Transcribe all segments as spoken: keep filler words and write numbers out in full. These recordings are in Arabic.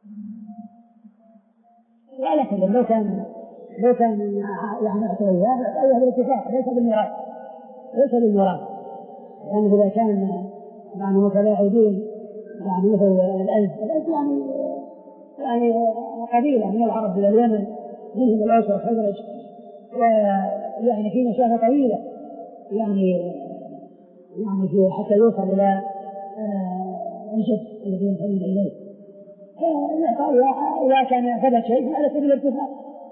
ولكن لو كان لو كان يعني أعطيه أعطيه بالاتفاق ليس بالميراث ليس بالميراث يعني إذا كان يعني متلاعبين يعني مثل الألف الألف يعني يعني قبيلة من العرب إلى اليمن منهم الأوس والخزرج ويعني في مسافة طويلة يعني يعني في حتى يوصل إلى الجد الذي ينتمون إليه. إذا كان ثبت شيء على سبيل الاتفاق.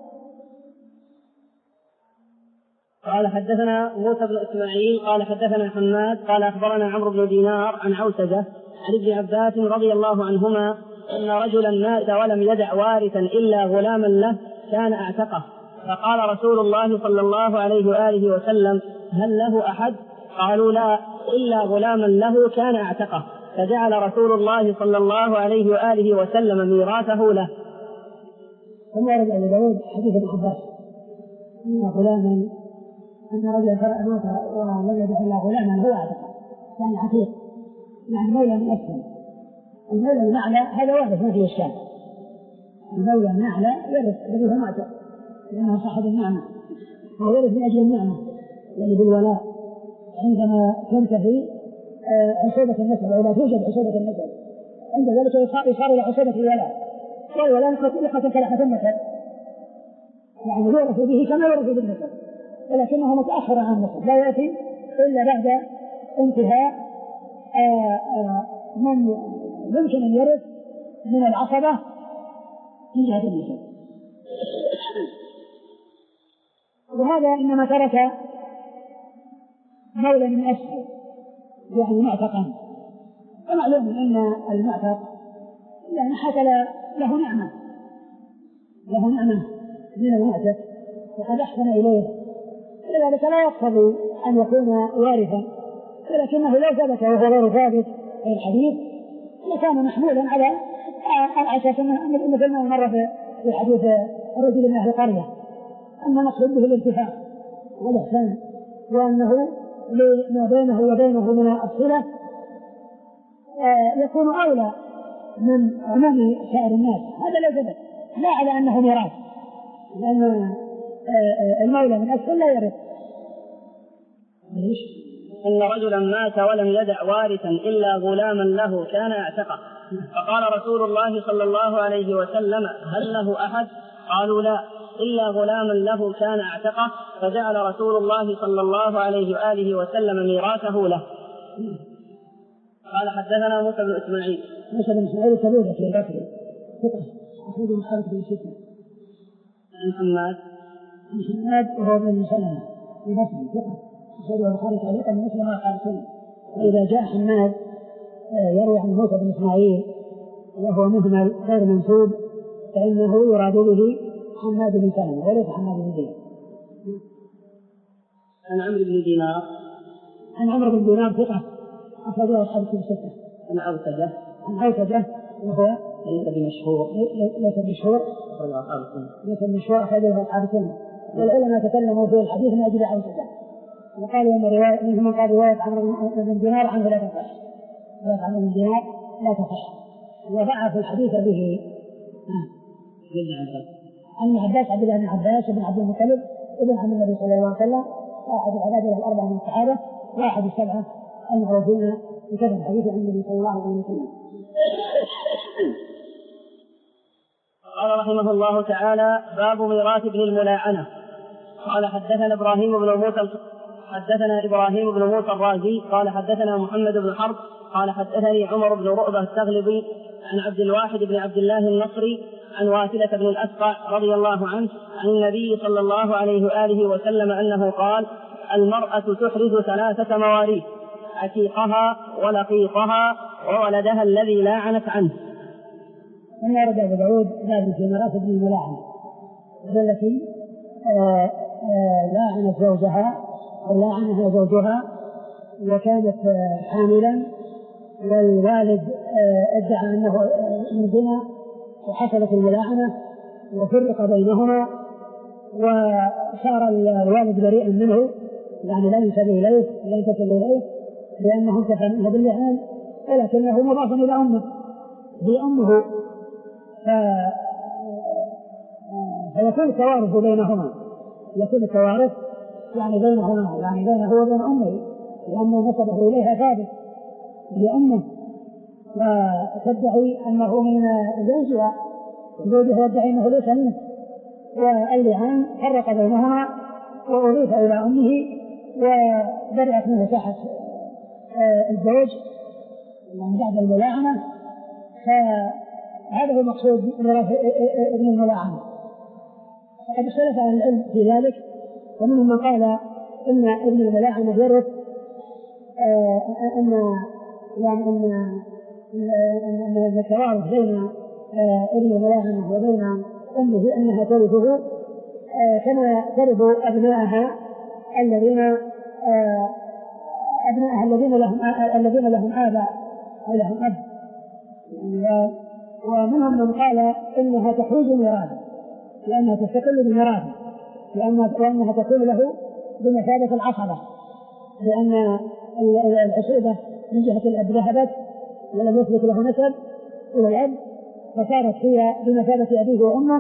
قال حدثنا موسى بن إسماعيل قال حدثنا حماد قال أخبرنا عمرو بن دينار عن عوسجة عن ابن عباس رضي الله عنهما أن رجلا مات ولم يدع وارثا إلا غلاما له كان أعتقه، فقال رسول الله صلى الله عليه وآله وسلم: هل له أحد؟ قالوا: لا، إلا غلاما له كان أعتقه، فجعل رسول الله صلى الله عليه وآله وسلم ميراثه له. ثم ورد أبو داود حديث ابن عباس أن غلاما أن رجلا موت ولم يدع إلا غلاما هو أعتقه كان عتيق يعني مولى من أسفل. المولى من أعلى هذا واضح ما فيه إشكال، المولى من أعلى يرث الذي هو معتق لأنه صاحب النعمة وهو يرث من أجل النعمة يعني بالولاء عندما تنتهي عصوبة النسب أو لا توجد عصوبة النسب عند ذلك يصار إلى عصوبة الولاء والولاء لقد كلحة النسب يعني يورث به كما يورث بالنسب ولكنه متأخر عن النسب لا يأتي إلا بعد انتهاء آآ آآ من يمكن أن يرث من العصبة من جهة النسب. وهذا إنما ترك مولى من أسفل يعني معتقا، ومعلوم أن المعتق يعني حصل له نعمة له نعمة من المعتق وقد أحسن إليه، لذلك لا يقتضي أن يكون وارثا، ولكنه لو ثبت وهو غير ثابت في الحديث لكان محمولا على أساس مثل ما مر في حديث الرجل من أهل القرية أن نقصد به الانتفاع والإحسان وأنه لما بينه وبينه من الصلة يكون أولى من عموم سائر الناس. هذا لا ثبت لا على أنه ميراث لأن المولى من أسفل لا يرث. إن رجلا مات ولم يدع وارثا إلا غلاما له كان أعتقه، فقال رسول الله صلى الله عليه وسلم: هل له أحد؟ قالوا: لا، إلا غلاما له كان أعتقه، فجعل رسول الله صلى الله عليه وآله وسلم ميراثه له. قال حدثنا موسى بن إسماعيل موسى بن إسماعيل كبيرة في البصري ثقة أخرج البخاري في الستة. عن حماد عن حماد وهو بن سلمة في البصري ثقة أخرج البخاري تعليقا مسلم وقال سنة. وإذا جاء حماد يروي عن موسى بن إسماعيل وهو مهمل غير منسوب فإنه يراد به حماد بن سلمة وليس حماد بن زيد. عن عمرو بن دينار عن عمرو بن دينار ثقة أخرجه أصحاب الكتب الستة. عن عوسجة عن عوسجة وهو ليس بمشهور ليس بمشهور ليس بمشهور أخرجه أصحاب السنة. والعلماء تكلموا في الحديث من أجل عوسجة وقالوا أن رواية منهم قال رواية عمرو بن دينار عنه لا تصح، رواية عمرو بن دينار لا تصح وضعف الحديث به. عن عباس عبد الله بن عباس بن عبد المطلب ابن عم النبي صلى الله عليه وسلم واحد العباد الأربعة من الصحابة واحد السبعة المعروفين بكثرة الحديث عن النبي صلى الله عليه وسلم. قال رحمه الله تعالى: باب ميراث ابن الملاعنة. قال حدثنا إبراهيم بن موسى حدثنا إبراهيم بن موسى الرازي قال حدثنا محمد بن حرب قال حدثني عمر بن رؤبة التغلبي عن عبد الواحد بن عبد الله النصري عن واثلة بن الأسقع رضي الله عنه عن النبي صلى الله عليه وآله وسلم أنه قال: المرأة تحرز ثلاثة مواريث: عتيقها ولقيطها وولدها الذي لاعنت عنه. من ورد أبو داود باب في ميراث ابن الملاعنة التي لاعنت زوجها أو لاعنها زوجها وكانت حاملا والوالد ادعى أنه من زنا وحصلت الملاعنة وفرق بينهما وصار الوالد بريئا منه يعني لا ينسب إليه لا ينتسب إليه لأنه انتفى منه باللعان ولكنه مضاف إلى أمه هي أمه فيكون التوارث بينهما، يكون التوارث يعني بينهما، يعني بينه وبين أمه، لأنه نسبه إليها ثابت لأمه، فتدعي أنه من زوجها، زوجها يدعي أنه ليس منه، واللعان فرق بينهما وأضيف إلى أمه وبرئت منه تحت الزوج يعني بعد الملاعنة. فهذا هو المقصود ميراث ابن الملاعنة. وقد اختلف أهل العلم في ذلك، ومنهم من قال إن ابن الملاعنة يرث أن يعني أن أن التوارث بين ابن الملاعنة وبين أمه أنها ترثه كما ترث أبنائها الذين أبنائها الذين لهم الذين لهم آباء أو لهم أب. ومنهم من قال إنها تحوز ميراثه لأنها تستقل بميراثه، لأنها تكون له بمثابة العصبة، لأن العصيبة من جهة الأب ذهبت ولم يثبت له نسب إلى الأب، فصارت هي بمثابة أبيه وأمه،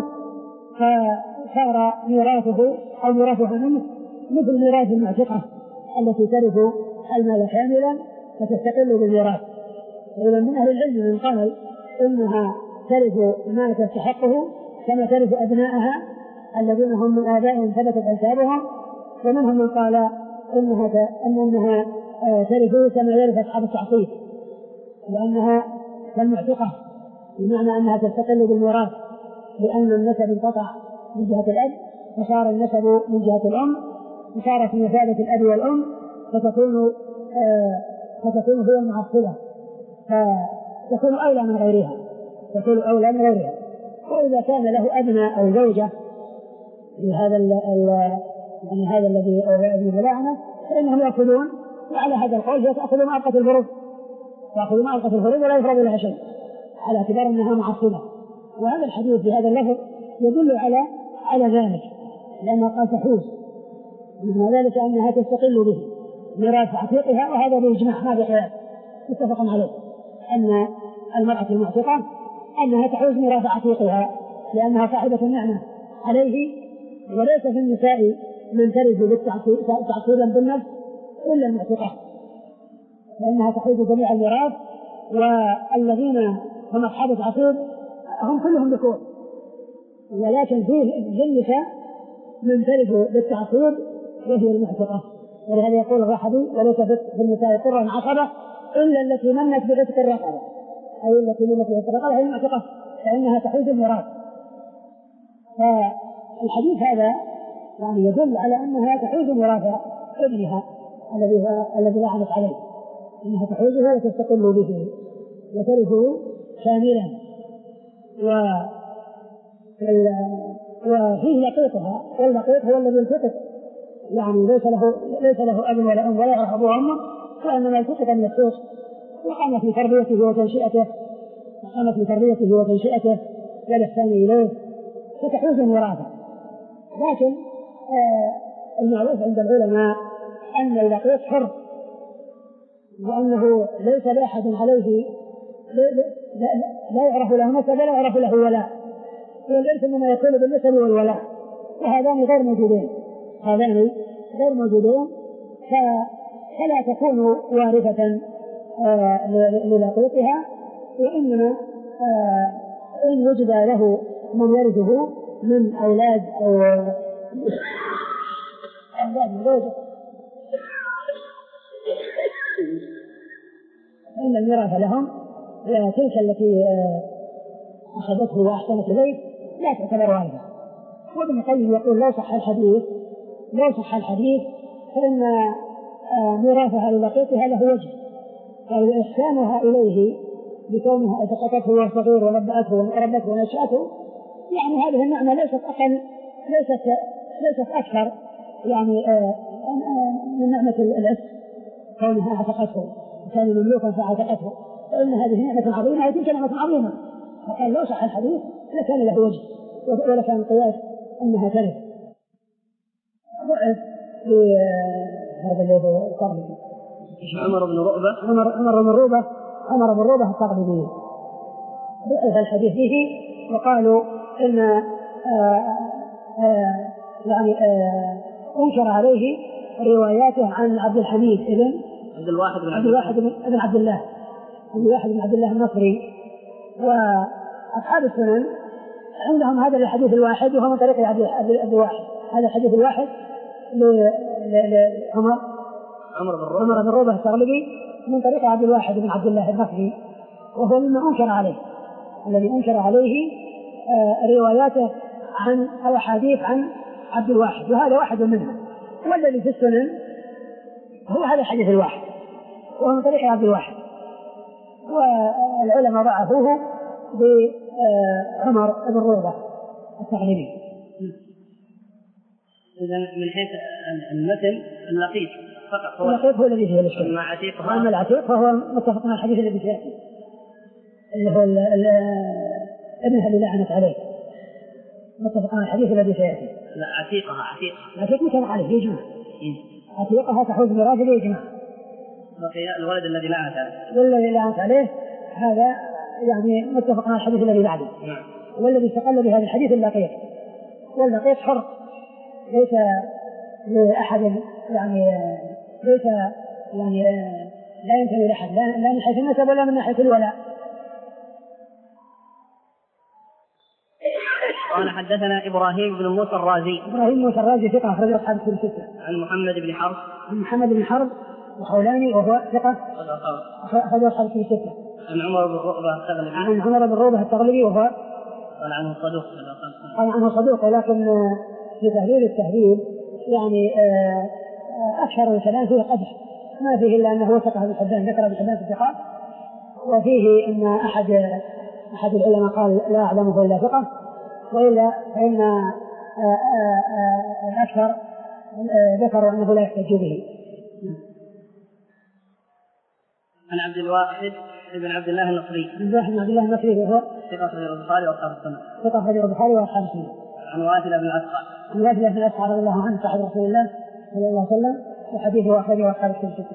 فصار ميراثه أو ميراثه منه مثل ميراث المعتقة التي ترث المال كاملا فتستقل بالميراث. إذا من أهل العلم من قال إنها ترث ما تستحقه كما ترث أبنائها الذين هم من آبائهم ثبتت أنسابهم، ومنهم من قال إنها أنها ترث كما يرث أصحاب التعصيب، لأنها كالمعتقة بمعنى أنها تستقل بالميراث، لأن النسب انقطع من جهة الأب فصار النسب من جهة الأم، وصارت في مثابة الأب والأم، فتكون آه فتكون هي المعصبة، فتكون أولى من غيرها، تكون أولى من غيرها. وإذا كان له أبناء أو زوجة لهذا ال يعني هذا الذي ابن الملاعنة فإنهم يأخذون، وعلى هذا القول يأخذون أرقة الفروض، يأخذون أرقة الفروض ولا يفرض لها شيء على اعتبار أنها معصبة. وهذا الحديث بهذا اللفظ يدل على على ذلك، لأنه قال تحوز، ومن ذلك أنها تستقل به ميراث عتيقها، وهذا بإجماع ما بخلاف متفق عليه أن المرأة المعتقة أنها تحوز ميراث عتيقها لأنها صاحبة النعمة عليه، وليس في النساء من ترث تعصيبا بالنفس إلا المعتقة، لأنها تحوز جميع الميراث، والذين هم أصحاب التعصيب هم كلهم ذكور، ولكن فيه النساء من ترث بالتعصيب وهي المعتقة. ولهذا يقول الرحبي وليس في النساء قرا عصبة إلا التي منت بعتق الرقبة، أي التي منت بعتق الرقبة هي المعتقة، فإنها تحوز الميراث. فالحديث هذا يعني يدل على أنها تحوز ميراث ابنها الذي الذي لعنت عليه، أنها تحوزه وتستقل به وترثه كاملا. و وفيه لقيطها، واللقيط هو الذي التقط، يعني ليس له ليس له أب ولا أم ولا يعرف أبوه وأمه، وإنما التقط من السوق، وقام في تربيته وتنشئته وقام في تربيته وتنشئته والإحسان إليه، فتحوز ميراثه. لكن آه المعروف عند العلماء أن اللقيط حر، وأنه ليس لأحد عليه لا, لا يعرف له نسب ولا يعرف له ولاء، والإرث إنما يكون بالنسب والولاء، وهذان غير موجودين، هذان غير موجودين، فلا تكون وارثة آه للقيطها، وإنما آه إن وجد له من يرثه من أولاد أو أولاد زوجه فإن الميراث لهم، وتلك التي أخذته وأحسنت إليه لا تعتبر وارثة. وابن القيم يقول لو صح الحديث لو صح الحديث فإن ميراثها للقيطها له وجه، فإحسانها إليه بكونها التقطته وهو صغير ونبأته وربته ونشأته، يعني هذه النعمة ليست أقل ليست ليست أكثر يعني من نعمة العتق، كونها اعتقته وكان مملوكا فاعتقته، فإن هذه نعمة عظيمة وتلك نعمة عظيمة. فقال لو صح الحديث لكان له وجه ولكان القياس أنها ترث. ضعف في هذا الذي التقليدي عمر بن رؤبة عمر عمر بن رؤبة عمر بن رؤبة التقليدي ضعف الحديث به، وقالوا إن آآ آآ يعني آآ أنكر عليه رواياته عن عبد الحميد ابن عبد الواحد بن عبد الواحد بن عبد الله عبد الواحد بن عبد الله النصري. وأصحاب السنن عندهم هذا الحديث الواحد وهو من طريق عبد الواحد، هذا الحديث الواحد لعمر عمر بن روبة التغلبي من طريق عبد الواحد بن عبد الله النصري، وهو مما أنكر عليه، الذي أنكر عليه رواياته عن أو حديث عن عبد الواحد، وهذا واحد منها. والذي في السنن هو هذا الحديث الواحد وهو من طريق عبد الواحد، والعلماء ضعفوه بعمر بن روبة التغلبي. إذن من حيث المثل اللقيط فقط هو اللقيط هو الذي فيه الإشكال، وأما العتيق فهو متفق مع الحديث الذي فيه اللي هو ابنها اللي لعنت عليه، متفق مع الحديث الذي سيأتي. لا عتيقها عتيقها عتيق متفق عليه يجمع، عتيقها تحوز ميراث يجمع. بقي الولد الذي لعنت عليه والذي لعنت عليه هذا يعني متفق مع الحديث الذي بعده. نعم. والذي استقل بهذا الحديث اللقيط، واللقيط حر ليس لأحد يعني ليس يعني لا ينتمي لأحد لا من حيث النسب ولا من ناحية الولاء. قال حدثنا إبراهيم بن موسى الرازي. إبراهيم موسى الرازي ثقة أخرج أصحاب الكتب الستة. عن محمد بن حرب. عن محمد بن حرب وحولاني وهو ثقة أخرج أصحاب الكتب الستة. عن عمر بن روبة التغلبي. عن عمر بن روبة التغلبي وهو قال عنه صدوق. قال عنه صدوق، ولكن في تهذيب التهذيب يعني أكثر الكلام فيه قدح، ما فيه إلا أنه وثق ابن حبان، ذكر ابن حبان في الثقات، وفيه أن أحد أحد العلماء قال لا أعلمه إلا ثقة، وإلا فإن الأكثر ذكروا أنه لا يحتج به. عن عبد الواحد بن عبد الله النصري. عبد الواحد بن عبد الله النصري وهو ثقة في البخاري وأصحاب السنة. ثقة في البخاري وأصحاب السنة. عن واثلة بن الأسقع. عن واثلة بن الأسقع رضي الله عنه صاحب رسول الله صلى الله عليه وسلم، وحديثه أخرجه أصحاب السنة.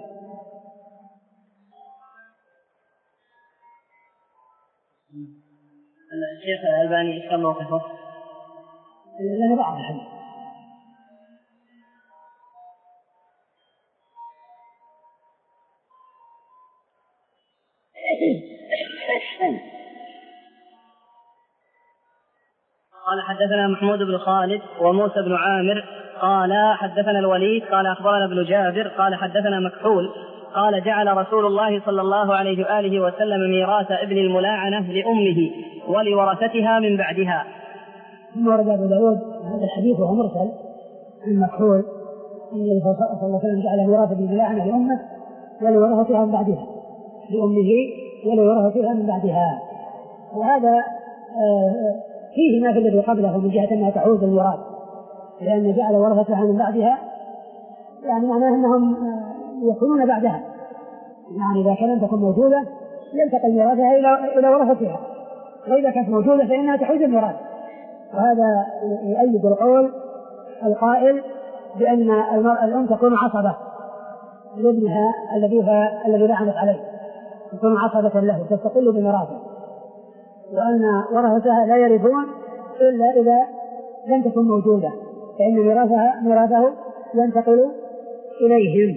الشيخ الألباني إيش كان موقفه؟ لأنه ضعف الحديث. قال حدثنا محمود بن خالد وموسى بن عامر قال حدثنا الوليد قال أخبرنا ابن جابر قال حدثنا مكحول قال جعل رسول الله صلى الله عليه وآله وسلم ميراث ابن الملاعنة لأمه ولورثتها من بعدها. ثم ورد أبو داود هذا الحديث وهو مرسل عن مكحول أن النبي صلى الله عليه وسلم جعل ميراث ابن الملاعنة لأمه ولورثتها من بعدها، لأمه ولورثتها من بعدها. وهذا فيه ما في الذي قبله من جهة أنها تعود الميراث، لأن جعل ورثتها من بعدها يعني معناه أنهم يكونون بعدها، يعني إذا كانت تكون موجودة ينتقل ميراثها إلى إلى ورثتها، وإذا كانت موجودة فإنها تعود الميراث. وهذا يؤيد القول القائل بأن الأم تكون عصبة لابنها الذي الذي لعنت عليه، تكون عصبة له تستقل بميراثه، وأن ورثتها لا يرثون إلا إذا لم تكن موجودة، فإن ميراثها ميراثه ينتقل إليهم.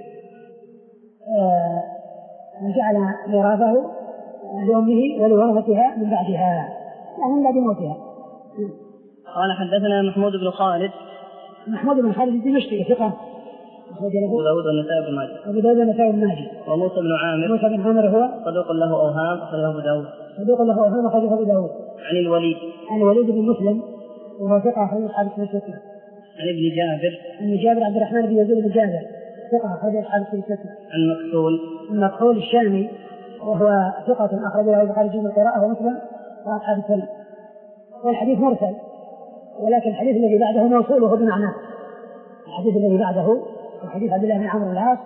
آه جعل ميراثه لأمه ولورثتها من بعدها، يعني من بعد موتها. قال حدثنا محمود بن خالد. محمود بن خالد الدمشقي ثقة أبو داود والنسائي بن ماجه. أبو داود والنسائي بن ماجه. وموسى بن عامر. موسى بن عامر هو صدوق له أوهام أخرجه أبو داود. صدوق له أوهام أخرجه أبو داود. عن الوليد. عن الوليد بن مسلم وهو ثقة أخرجه أصحاب السنة. عن ابن جابر. عن جابر عبد الرحمن بن يزيد بن جابر ثقة أخرجه أصحاب السنة. عن مكحول. مكحول الشامي وهو ثقة أخرجه له البخاري في القراءة ومسلم وأصحاب السنة. والحديث مرسل، ولكن الحديث الذي بعده موصوله بمعناه. الحديث الذي بعده وحديث عبد الله بن عمرو بن العاص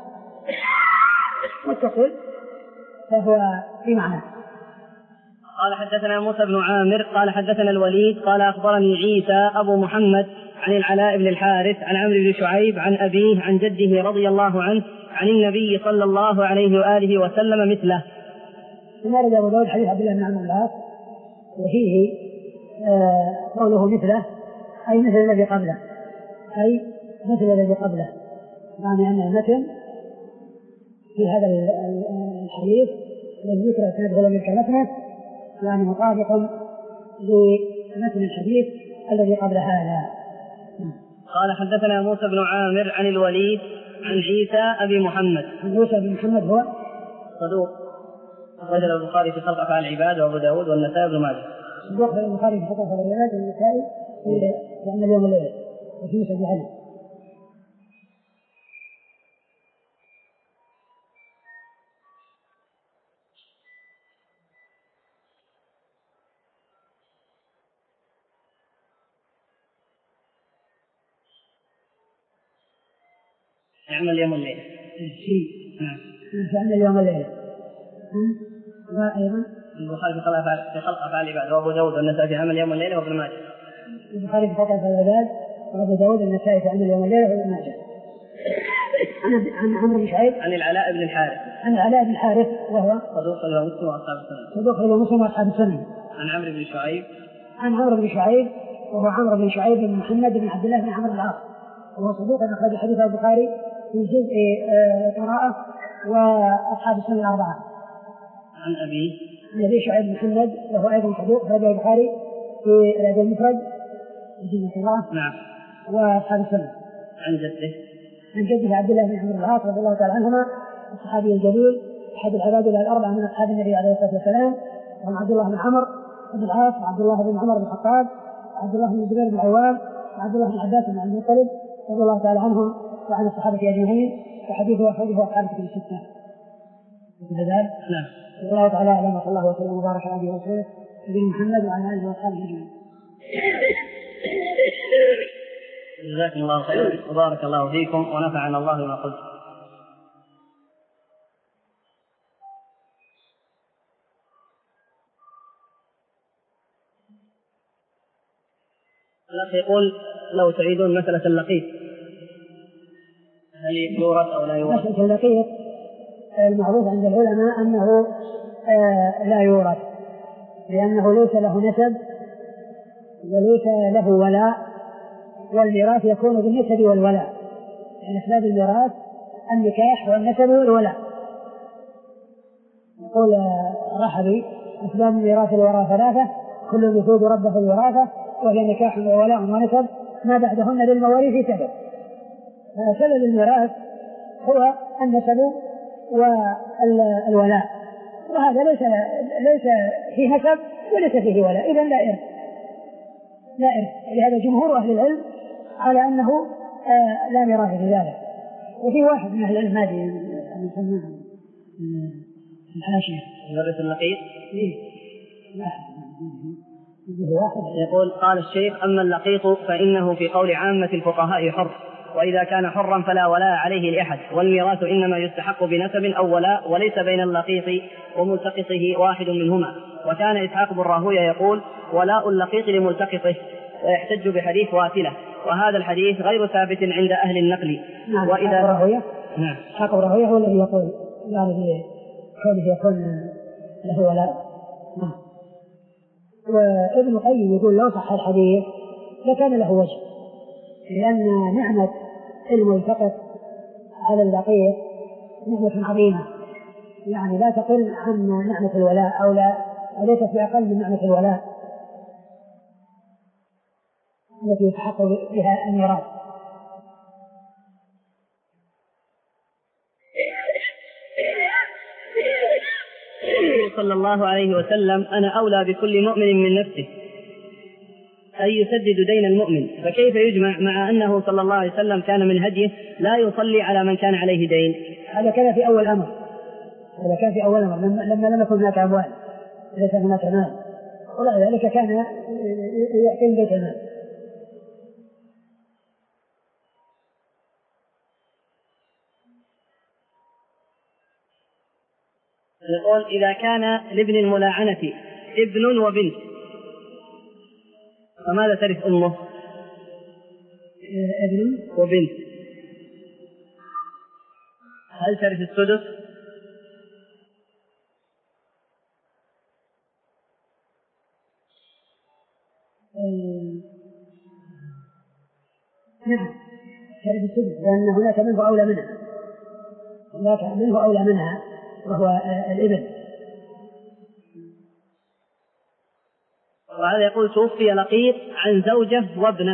متصل فهو في معناه. قال حدثنا موسى بن عامر قال حدثنا الوليد قال أخبرني عيسى أبو محمد عن العلاء بن الحارث عن عمرو بن شعيب عن أبيه عن جده رضي الله عنه عن النبي صلى الله عليه وآله وسلم مثله. ثم رد أبو داود حديث عبد الله بن عمرو بن العاص وفيه قوله مثله أي مثل الذي قبله، أي مثل الذي قبله، يعني أن المتن في هذا الحديث الذي ذكر اسناده لم يذكر متنه يعني مطابق لمتن الحديث الذي قبل هذا. قال حدثنا موسى بن عامر عن الوليد عن عيسى أبي محمد. عن عيسى بن محمد هو صدوق أخرج له البخاري في خلق أفعال العباد وأبو داود والنسائي بن ماجه. صدوق البخاري في خلق أفعال العباد والنسائي في عمل يوم الليل وفي مسجد علي. يعمل يوم الليل. نعم. يعمل يوم الليل. أيضا. البخاري في خلق في خلق أفعال العباد وأبو داود والنسائي في عمل يوم الليل وابن ماجه. البخاري في خلق أفعال العباد وأبو داود والنسائي في عمل يوم الليل وابن ماجه. عن عمرو بن شعيب. عن العلاء بن الحارث. عن العلاء بن الحارث وهو صدوق إلى مسلم وأصحاب السنن. صدوق إلى مسلم وأصحاب السنن. عن عمرو بن شعيب. عن عمرو بن شعيب وهو عمرو بن شعيب بن محمد بن عبد الله بن عمرو بن العاص وهو صدوق أخرج حديث البخاري في جزء قراءة وأصحاب السنن الأربعة. عن أبي عن أبي شعيب بن محمد وهو أيضا صدوق أخرج البخاري في الأدب المفرد بجزء قراءة. نعم. وأصحاب السنن. عن جده. عن جده عبد الله بن عمرو بن العاص رضي الله تعالى عنهما الصحابي الجليل أحد العباد الأربعة من أصحاب النبي عليه الصلاة والسلام وهم عبد الله بن عمرو بن العاص وعبد الله بن عمر بن الخطاب وعبد الله بن الزبير بن العوام وعبد الله بن عباس بن عبد المطلب رضي الله تعالى عنهم وعن الصحابة أجمعين وحديثه أخرجه أصحاب الكتب الستة. نعم. الله تعالى أعلم وصلى الله وسلم وبارك على نبينا ورسوله نبينا محمد وعلى آله وأصحابه أجمعين. جزاكم الله خيرا وبارك الله فيكم ونفعنا الله بما قلت. الأخ يقول لو تعيدون مسألة اللقيط هل يورث أو لا يورث؟ مسألة اللقيط المعروف عند العلماء أنه آه لا يورث لأنه ليس له نسب وليس له ولاء والميراث يكون بالنسب والولاء يعني أسباب الميراث النكاح والنسب والولاء. يقول رحبي أسباب الميراث الوراء ثلاثة كل يفيد ربه الوراثة وهي نكاح وولاء ونسب ما بعدهن للمواريث سبب. فسبب الميراث هو النسب والولاء وهذا ليس ليس فيه نسب وليس فيه ولاء إذن لا إرث لا إرث. ولهذا جمهور أهل العلم على أنه آه لا ميراث في ذلك. وفي واحد من أهل العلم هذه نسميه الحاشية يورث اللقيط. واحد يقول قال الشيخ أما اللقيط فإنه في قول عامة الفقهاء حر وإذا كان حرا فلا ولاء عليه لأحد والميراث إنما يستحق بنسب أو ولاء وليس بين اللقيط وملتقطه واحد منهما. وكان إسحاق بن راهويه يقول ولاء اللقيط لملتقطه ويحتج بحديث واسلة وهذا الحديث غير ثابت عند أهل النقل. نعم. وإذا راهويه نعم إسحاق بن راهويه هو الذي يقول يعني كونه يكون له ولاء. نعم. وابن القيم يقول لو صح الحديث لكان له وجه لأن نعمة الملتقط على اللقيط نعمة عظيمة يعني لا تقل عن نعمة الولاء أو لا وليست بأقل من نعمة الولاء التي يتحقق بها الميراث. صلى الله عليه وسلم أنا أولى بكل مؤمن من نفسه أي يسدد دين المؤمن فكيف يجمع مع أنه صلى الله عليه وسلم كان من هديه لا يصلي على من كان عليه دين. هذا كان في أول أمر هذا كان في أول أمر لما, لما لم يكن هناك أموال ليس هناك مال ولا ذلك كان يأكل بيت المال. يقول إذا كان لابن الملاعنة ابن وبنت فماذا ترث أمه؟ ابن وبنت هل ترث السدس؟ نعم شرب السدس، لأن هناك منه أولى منها، هناك منه أولى منها وهو الإبل. وهذا يقول توفي لقيط عن زوجة وابنه.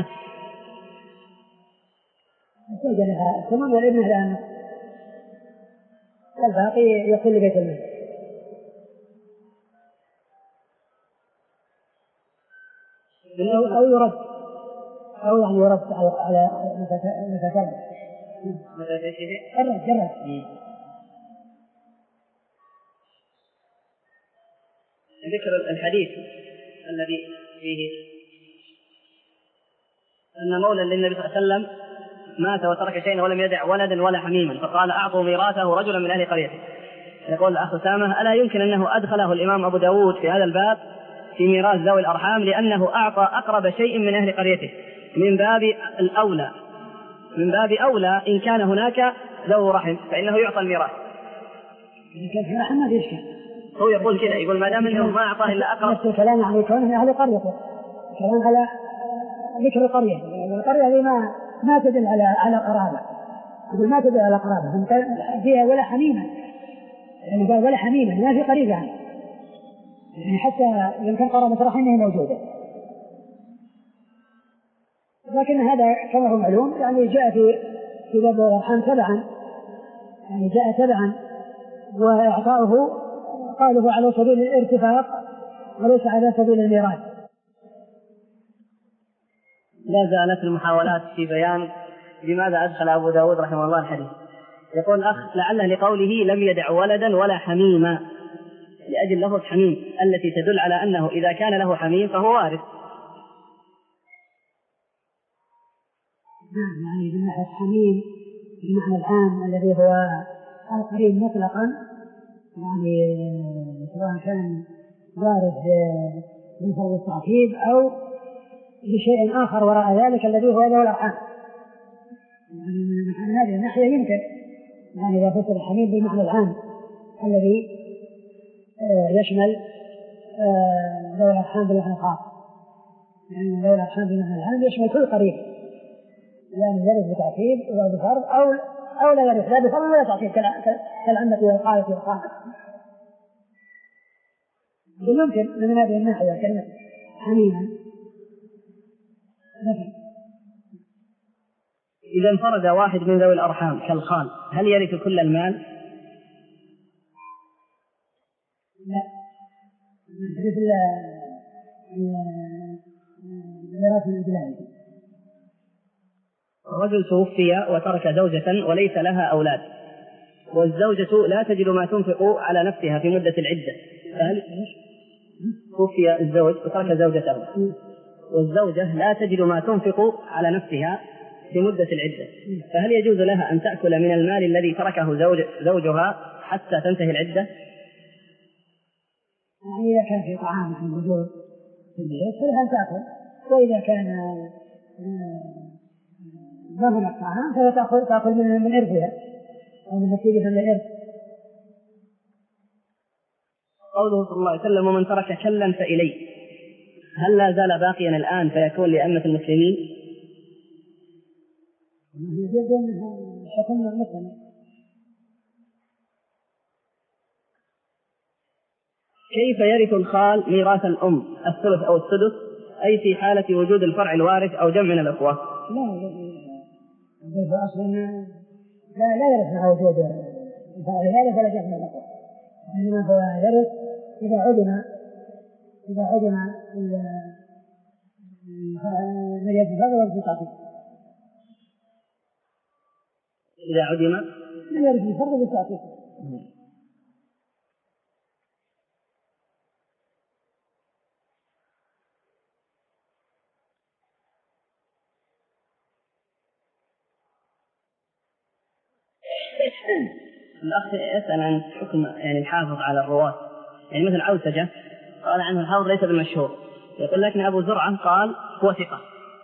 الزوجة لها الثمن والابن لها النصف، والباقي يكون لبيت المال. أو يرد أو يعني يرد على متكلم جرد جرد. ذكر الحديث الذي فيه أن مولى للنبي صلى الله عليه وسلم مات وترك شيئا ولم يدع ولدا ولا حميما، فقال أعطوا ميراثه رجلا من أهل قريته. يقول الأخ أسامة: ألا يمكن أنه أدخله الإمام أبو داود في هذا الباب في ميراث ذوي الأرحام لأنه أعطى أقرب شيء من أهل قريته، من باب الأولى من باب أولى إن كان هناك ذو رحم فإنه يعطى الميراث. كيف رحم ما في إشكال. هو يقول كذا، يقول ما دام أنه ما أعطاه إلا أقرب. نفس الكلام يعني كونه من أهل قريته، كلام على ذكر القرية، القرية اللي ما ما تدل على على قرابة، يقول ما تدل على قرابة فيها ولا حميمة، يعني قال ولا حميمة ما في قريبة يعني. يعني حتى يمكن قرابة رحمه موجودة، لكن هذا كما هو معلوم يعني جاء في في باب الأرحام تبعا، يعني جاء تبعا، وإعطاؤه قاله على سبيل الارتفاق وليس على سبيل الميراث. لا زالت المحاولات في بيان لماذا أدخل أبو داود رحمه الله الحديث. يقول الأخ: لعله لقوله لم يدع ولدا ولا حميما، لأجل لفظ حميم التي تدل على أنه إذا كان له حميم فهو وارث. نعم، يعني من ناحية حميم بالمعنى العام الذي هو القريب مطلقا، يعني سواء كان وارث من فرض التعقيب أو بشيء آخر وراء ذلك الذي هو ذو الأرحام. يعني من هذه الناحية يمكن يعني إذا فسر الحميم بالمعنى العام الذي يشمل ذوي الأرحام بالمعنى الخاص، يعني ذوي الأرحام بالمعنى العام يشمل كل قريب، يعني يرث بتعقيب أو بفرض أو أو لا يرث لا بفرض ولا تعقيب كالعمة والخالة والخالة. يمكن من هذه الناحية كلمة حميما. إذا انفرد واحد من ذوي الأرحام كالخال هل يرث كل المال؟ لا، يرث الميراث من أجله. رجل توفي وترك زوجة وليس لها أولاد، والزوجة لا تجد ما تنفق على نفسها في مدة العدة، فهل توفي الزوج وترك زوجته والزوجة لا تجد ما تنفق على نفسها في مدة العدة، فهل يجوز لها أن تأكل من المال الذي تركه زوج زوجها حتى تنتهي العدة؟ يعني إذا كان في طعام موجود في البيت فلها أن تأكل، وإذا كان ضمن الطعام فهي تأكل تأكل من من إرثها أو من نصيبها من الإرث. قوله صلى الله عليه وسلم: ومن ترك كلا فإليه، هل لا زال باقيا الآن فيكون لأمة المسلمين؟ كيف يرث الخال ميراث الأم الثلث أو السدس، أي في حالة وجود الفرع الوارث أو جمع من الأخوة؟ لا لا أصلا لا لا يرث مع وجود الفرع الوارث ولا جمع من الأخوة، إنما هو يرث إذا عدم إذا عدم المريض الفرع والتعقيب. إذا عدم لا يرث الفرع والتعقيب. الأخ يسأل عن حكم يعني الحافظ على الرواة، يعني مثل عوسجة قال عنه الحافظ ليس بالمشهور، يقول لكن أبو زرعة قال هو ثقة.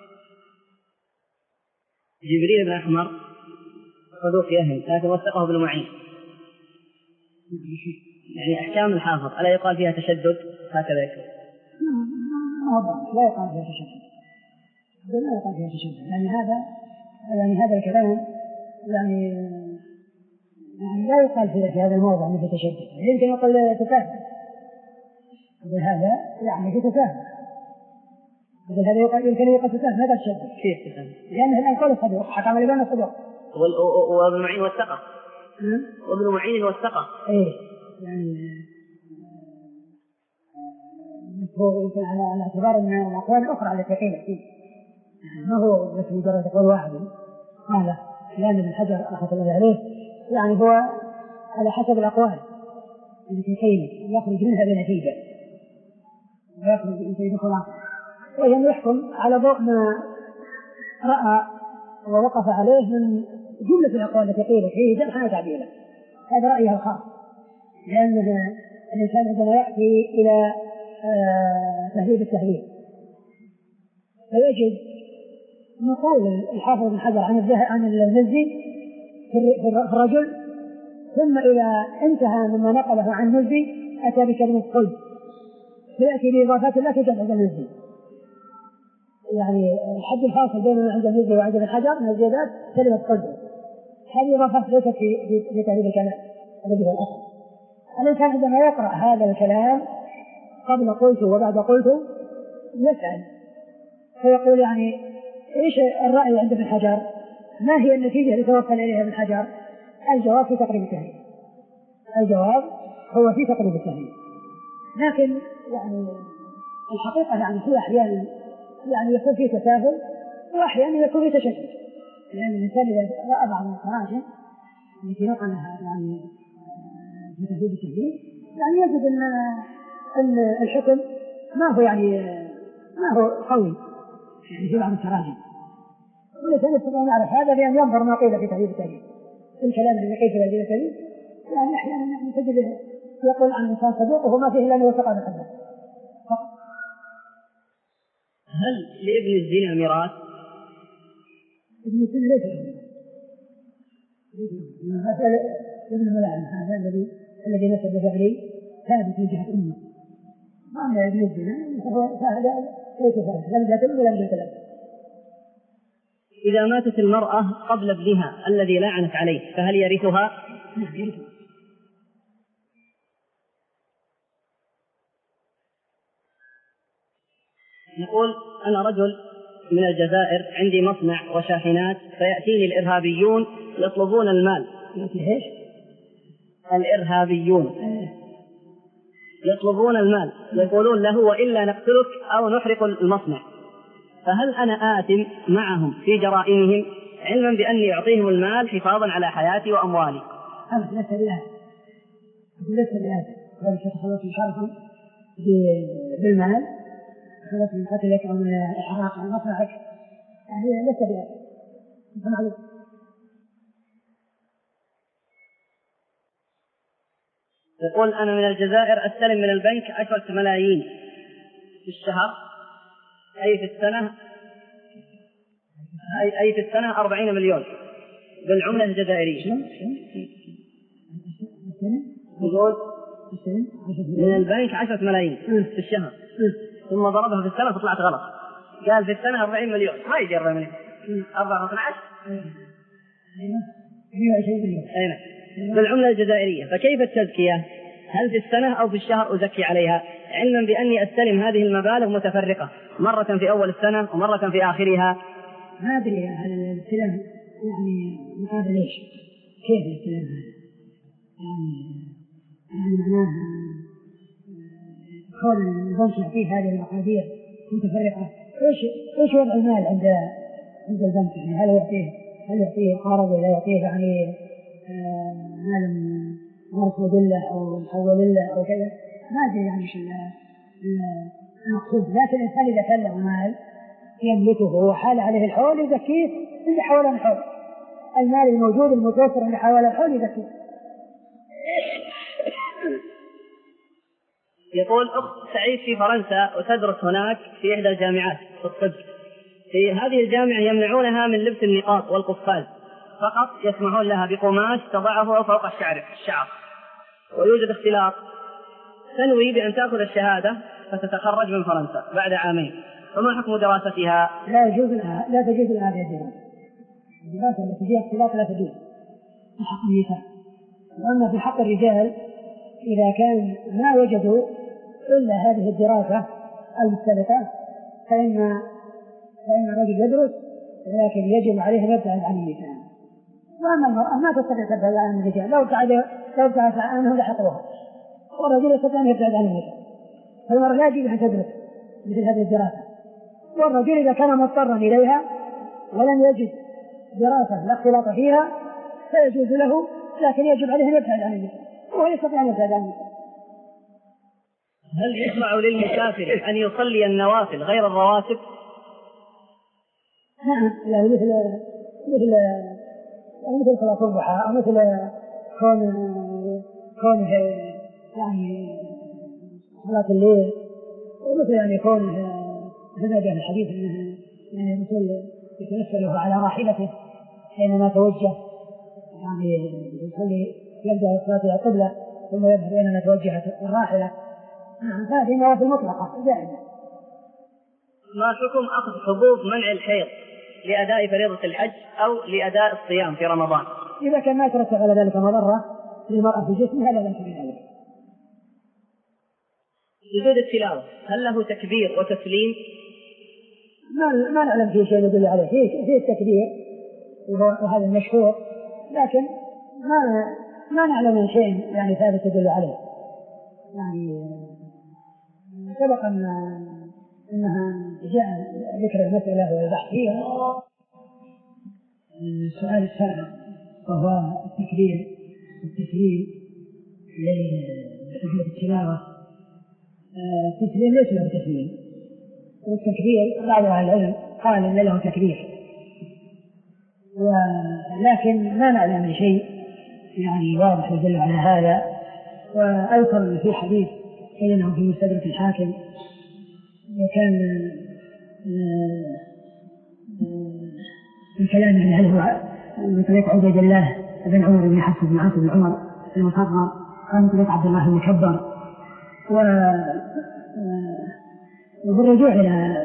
جبريل بن أحمر صدوق يهم لكن وثقه ابن معين. يعني أحكام الحافظ ألا يقال فيها تشدد؟ هكذا يكون. ما هو لا يقال فيها تشبه، لا يقال فيها تشبه، يعني هذا يعني هذا الكلام يعني يعني لا يقال في هذا الموضع مثل تشبه، يمكن يقول تفاهم، هذا يعني في تفاهم، هذا يقال يمكن يقال تفاهم، هذا تشبه كيف تفاهم؟ لأنه الآن كل صدوق حكم لبان الصدوق وابن معين والثقة وابن معين والثقة إيه يعني هو يمكن على اعتبار أن الأقوال الأخرى على التقييم فيه ما هو بس مجرد قول واحد هذا لأن ابن حجر رحمة الله عليه يعني هو على حسب الأقوال التي قيل يخرج منها بنتيجة ويخرج بنتيجة خلاصة، وهي يحكم على ضوء ما رأى ووقف عليه من جملة الأقوال التي قيل فيه جرحا وتعديلا. هذا رأيه الخاص، لأن الإنسان عندما يأتي إلى تهذيب التهذيب فيجد نقول الحافظ بن حجر عن عن المزي في الرجل، ثم إذا انتهى مما نقله عن المزي أتى بكلمة قلب، فيأتي بإضافات لا توجد عند المزي، يعني الحد الفاصل بين عند المزي وعند ابن حجر من الزيادات كلمة قلب، هذه إضافات ليست في في تهذيب الكلام الذي هو الأصل. الإنسان عندما يقرأ هذا الكلام قبل قلت وبعد قلت يسأل فيقول يعني إيش الرأي عند ابن حجر؟ ما هي النتيجة اللي توصل إليها ابن حجر؟ الجواب في تقريب التهذيب، الجواب هو في تقريب التهذيب. لكن يعني الحقيقة يعني في أحيانا يعني يكون في تساهل وأحيانا يكون في تشدد، لأن الإنسان إذا رأى بعض التراجم التي نقلها يعني في تهذيب التهذيب يعني يجد أن أن الحكم ما هو يعني ما هو قوي يعني في بعض التراجم، والإنسان يستطيع أن يعرف هذا بأن ينظر ما قيل في تهذيب التهذيب، الكلام الذي قيل في تهذيب التهذيب يعني أحيانا يعني تجد يقول عن الإنسان صدوق وهو ما فيه إلا أن يوثق بحده. هل لابن الزنا ميراث؟ ابن الزنا ليس له ميراث، هذا ابن الملعن هذا الذي الذي نسب فعلي ثابت من جهة أمه، أما ابن الزنا فهو فهذا ليس ثابت لا من جهة أمه ولا من جهة الأب. إذا ماتت المرأة قبل ابنها الذي لعنت عليه فهل يرثها؟ نعم يرثها. يقول أنا رجل من الجزائر عندي مصنع وشاحنات فيأتيني الإرهابيون يطلبون المال. إيش؟ الإرهابيون يطلبون المال يقولون له وإلا نقتلك أو نحرق المصنع، فهل أنا آثم معهم في جرائمهم علما بأني أعطيهم المال حفاظا على حياتي وأموالي؟ أنا لست بآثم، لست بآثم، ولكن تخلص شرفا بالمال خلص من قتلك أو من إحراق مصنعك يعني لست بآثم. يقول أنا من الجزائر أستلم من البنك عشرة ملايين في الشهر، أي في السنة أي, أي في السنة أربعين مليون بالعملة الجزائرية. يقول من البنك عشرة ملايين في الشهر ثم ضربها في السنة فطلعت غلط، قال في السنة أربعين مليون ما يجي أربعين مليون أربعة واثنى عشر أين بالعملة الجزائرية، فكيف التزكية؟ هل في السنة أو في الشهر أزكي عليها علما بأني أستلم هذه المبالغ متفرقة مرة في أول السنة ومرة في آخرها؟ ما أدري هل الاستلام يعني مقابل إيش؟ كيف الاستلام هذا؟ يعني يعني معناه كون البنك يعطيه هذه المقادير متفرقة، إيش إيش وضع المال عند عند البنك؟ يعني هل يعطيه هل يعطيه قرض ولا يعطيه يعني مال مرصود له أو محول له أو كذا؟ ما أدري يعني شو المقصود، لكن الإنسان إذا كان له مال يملكه وحال عليه الحول يزكيه اللي حوالين الحول، المال الموجود المتوفر اللي حوالين الحول يزكيه. يقول أخت تعيش في فرنسا وتدرس هناك في إحدى الجامعات في الطب، في هذه الجامعة يمنعونها من لبس النقاب والقفاز، فقط يسمحون لها بقماش تضعه فوق الشعر الشعر ويوجد اختلاط تنوي بأن تأخذ الشهادة فتتخرج من فرنسا بعد عامين، فما حكم دراستها؟ لا يجوز لها، لا تجوز لها هذه الدراسة. الدراسة التي فيها اختلاط لا تجوز في حق النساء. وأما في حق الرجال إذا كان ما وجدوا إلا هذه الدراسة المختلطة فإن فإن الرجل يدرس، ولكن يجب عليه أن يبتعد عن النساء. وأما المرأة ما تستطيع تبتعد عن الرجال، لو ابتعد لو ابتعد عنهم لحقوها، والرجل يستطيع أن يبتعد عن النساء. فالمرأة لا يجب أن تدرس مثل هذه الدراسة، والرجل إذا كان مضطرا إليها ولم يجد دراسة لا اختلاط فيها فيجوز له، لكن يجب عليه أن يبتعد عن النساء، وهو يستطيع أن يبتعد عن النساء. هل يشرع للمسافر أن يصلي النوافل غير الرواتب؟ نعم، يعني مثل مثل مثل صلاة الضحى أو مثل كون كون يعني صلاة الليل، ومثل يعني كون هذا جاء في الحديث أنه يعني الرسول يتنفل على راحلته حينما توجه، يعني يصلي يبدأ الصلاة إلى القبلة ثم يذهب حينما توجهت الراحلة. نعم، هذه نوافل مطلقة جائزة. ما حكم أخذ حبوب منع الحيض لأداء فريضة الحج أو لأداء الصيام في رمضان؟ إذا كان ما يترتب على ذلك مضرة للمرأة في جسمها لا بأس بذلك. سجود التلاوة هل له تكبير وتسليم؟ ما ما نعلم فيه شيء يدل عليه، فيه فيه التكبير وهذا المشهور، لكن ما ما نعلم شيء يعني ثابت يدل عليه. يعني سبق أن أنها جاء ذكر المسألة والبحث فيها. السؤال السابق وهو التكبير والتسليم لسجود التلاوة. التسليم ليس له تسليم، والتكبير بعض أهل العلم قال إن له تكبير، ولكن ما نعلم من شيء يعني واضح يدل على هذا. وأيضا في حديث حينه في مستدرك الحاكم وكان من كلامه هل هو من طريق عبيد الله بن عمر بن حفص بن عاصم بن عمر المصغر قال من طريق عبد الله المكبر. وبالرجوع إلى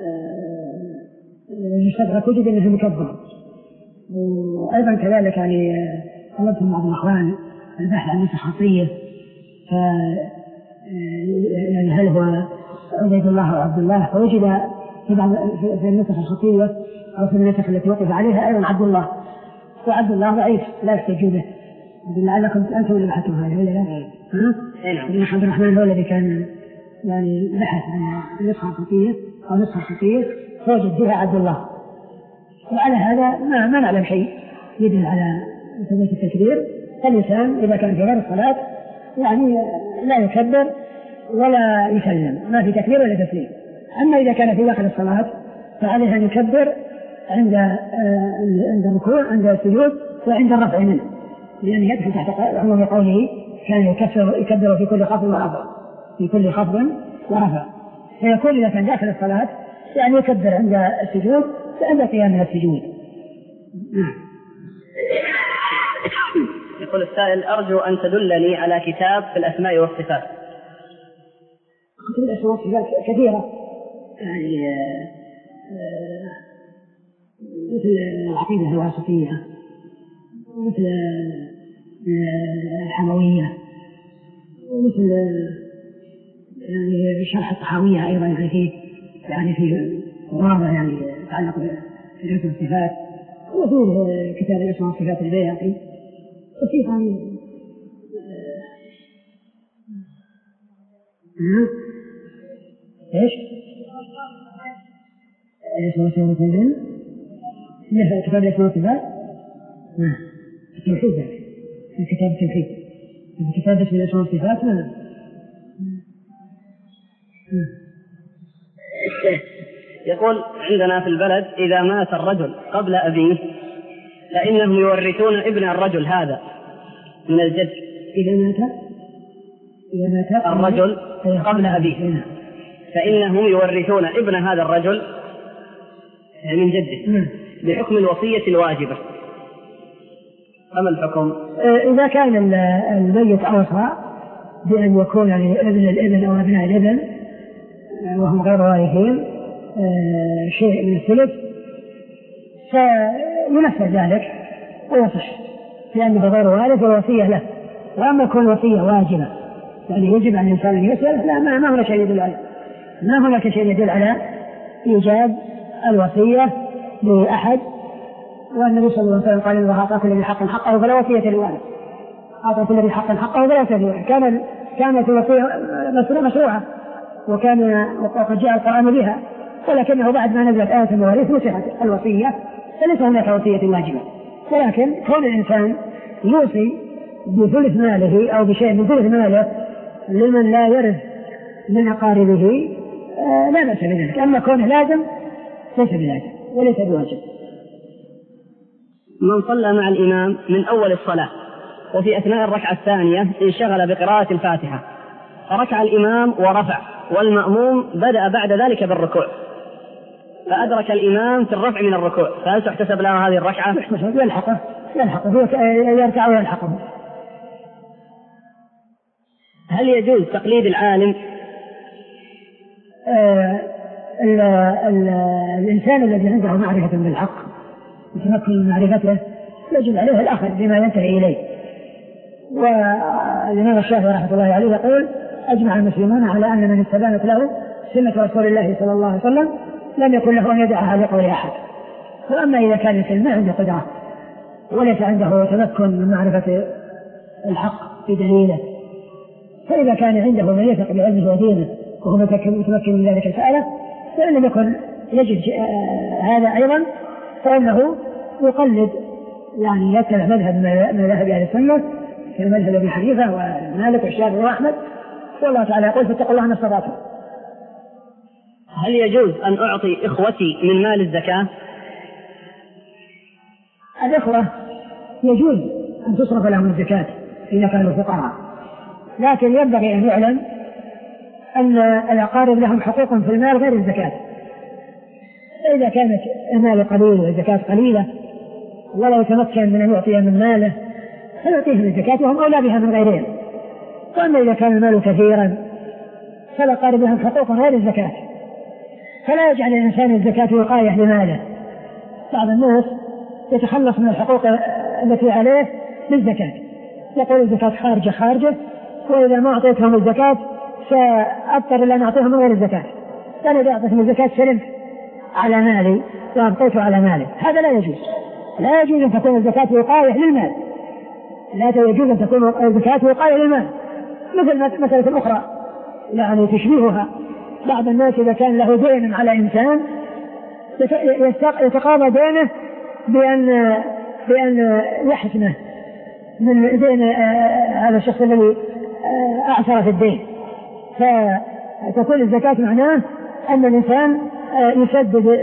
المستدرك وجد أنه مكبر. وأيضا كذلك يعني طلبت من بعض الأخوان البحث عن نسخ خطية، ف يعني هل هو عبيد الله أو عبد الله، فوجد في بعض في النسخ الخطية أو في النسخ التي وقف عليها أيضا عبد الله، وعبد الله ضعيف لا يحتج به. لعلكم أنتم اللي بحثوا هذا ولا لا؟ ها؟ ابن عبد الرحمن هو الذي كان يعني بحث عن النسخة الخطية أو نسخة خطية فوجد بها عبد الله. وعلى هذا ما ما نعلم شيء يدل على ثبوت التكبير. الإنسان إذا كان في غير الصلاة يعني لا يكبر ولا يسلم، ما في تكبير ولا تسليم. أما إذا كان في داخل الصلاة فعليه أن يكبر عند عند الركوع عند السجود وعند الرفع منه، لأن يدخل تحت عموم قوله كان يكبر يكبر في كل خفض ورفع في كل خفض ورفع. فيكون إذا كان داخل الصلاة يعني يكبر عند السجود وعند قيام من السجود. يقول السائل أرجو أن تدلني على كتاب في الأسماء والصفات. كتب الأسماء والصفات كثيرة، يعني مثل العقيدة الواسطية ومثل الحموية ومثل يعني شرح الطحاوية أيضا يعني فيه يعني في غرابة يعني يتعلق بالأسماء والصفات، وفيه كتاب الأسماء والصفات البيهقي وفيه ثاني ايش؟ اسمه سورة الجن؟ لا كتاب الاسماء والصفات؟ نعم التوحيد ذلك كتاب التوحيد. كتاب اسم الاسماء والصفات نعم. يقول عندنا في البلد إذا مات الرجل قبل أبيه فإنهم يورثون ابن الرجل هذا من الجد. إذا مات إذا مات الرجل قبل أبيه فإنهم يورثون ابن هذا الرجل من جده بحكم الوصية الواجبة، فما الحكم؟ إذا كان الميت أوصى بأن يكون لابن الابن أو أبناء الابن وهم غير وارثين شيء من الثلث فينفذ ذلك ويصح لأنه غير وارث والوصية له. وأما يكون الوصية واجبة يعني يجب على الإنسان أن يسأل لا ما هناك شيء يدل على ما هناك شيء يدل على إيجاب الوصية لأحد. والنبي صلى الله عليه وسلم قال إن الله أعطى كل ذي حق حقه فلا وصية لوارث أعطى كل ذي حق حقه فلا وصية لوارث. كان كانت الوصية مشروعة وكان وقد جاء القرآن بها ولكنه بعد ما نزلت آية المواريث نسخت الوصية فليس هناك وصية واجبة. ولكن كون الإنسان يوصي بثلث ماله أو بشيء من ثلث ماله لمن لا يرث من أقاربه آه لا بأس بذلك. أما كونه لازم ليس بلازم وليس بواجب. من صلى مع الإمام من أول الصلاة وفي أثناء الركعة الثانية انشغل بقراءة الفاتحة فركع الإمام ورفع والمأموم بدأ بعد ذلك بالركوع فأدرك الإمام في الرفع من الركوع فهل تحتسب له هذه الركعة؟ يلحقه يلحقه يركع ويلحقه. هل يجوز تقليد العالم؟ آه ال ال الإنسان الذي عنده معرفة بالحق يتمكن من معرفته يجب عليه الأخذ بما ينتهي إليه. والإمام الشافعي رحمه الله عليه يقول أجمع المسلمون على أن من استبانت له سنة رسول الله صلى الله عليه وسلم لم يكن له أن يدعها لقول أحد. وأما إذا كان الإنسان ما عنده قدرة وليس عنده تمكن من معرفة الحق بدليله فإذا كان عنده من يثق بعلمه ودينه وهو متمكن من ذلك الفعله فإن لم يكن يجد هذا أيضا فإنه يقلد يعني يتبع مذهب من مذاهب أهل السنة كمذهب أبي حنيفة ومالك والشافعي وأحمد والله تعالى يقول فاتقوا الله ما استطعتم. هل يجوز أن أعطي إخوتي من مال الزكاة؟ الإخوة يجوز أن تصرف لهم الزكاة إذا كانوا فقراء لكن ينبغي أن يعلم أن الأقارب لهم حقوق في المال غير الزكاة. فإذا كانت المال قليل والزكاة قليلة ولا يتمكن من أن يعطيها من ماله فيعطيهم الزكاة وهم أولى بها من غيرهم. وأما إذا كان المال كثيرا فالأقارب لهم حقوق غير الزكاة فلا يجعل الإنسان الزكاة وقاية لماله. بعض الناس يتخلص من الحقوق التي عليه بالزكاة يقول الزكاة خارجة خارجة وإذا ما أعطيتهم الزكاة سأضطر إلى أن أعطيهم من غير الزكاة فأنا إذا أعطيتهم الزكاة سلمت على مالي وأبقيته على مالي. هذا لا يجوز. لا يجوز أن تكون الزكاة وقاية للمال. لا يجوز أن تكون الزكاة وقاية للمال. مثل مسألة أخرى يعني تشبيهها بعض الناس إذا كان له دين على إنسان يتقاضى دينه بأن بأن يحسنه من دين هذا الشخص الذي أعثر في الدين. فتكون الزكاة معناه أن الإنسان يسدد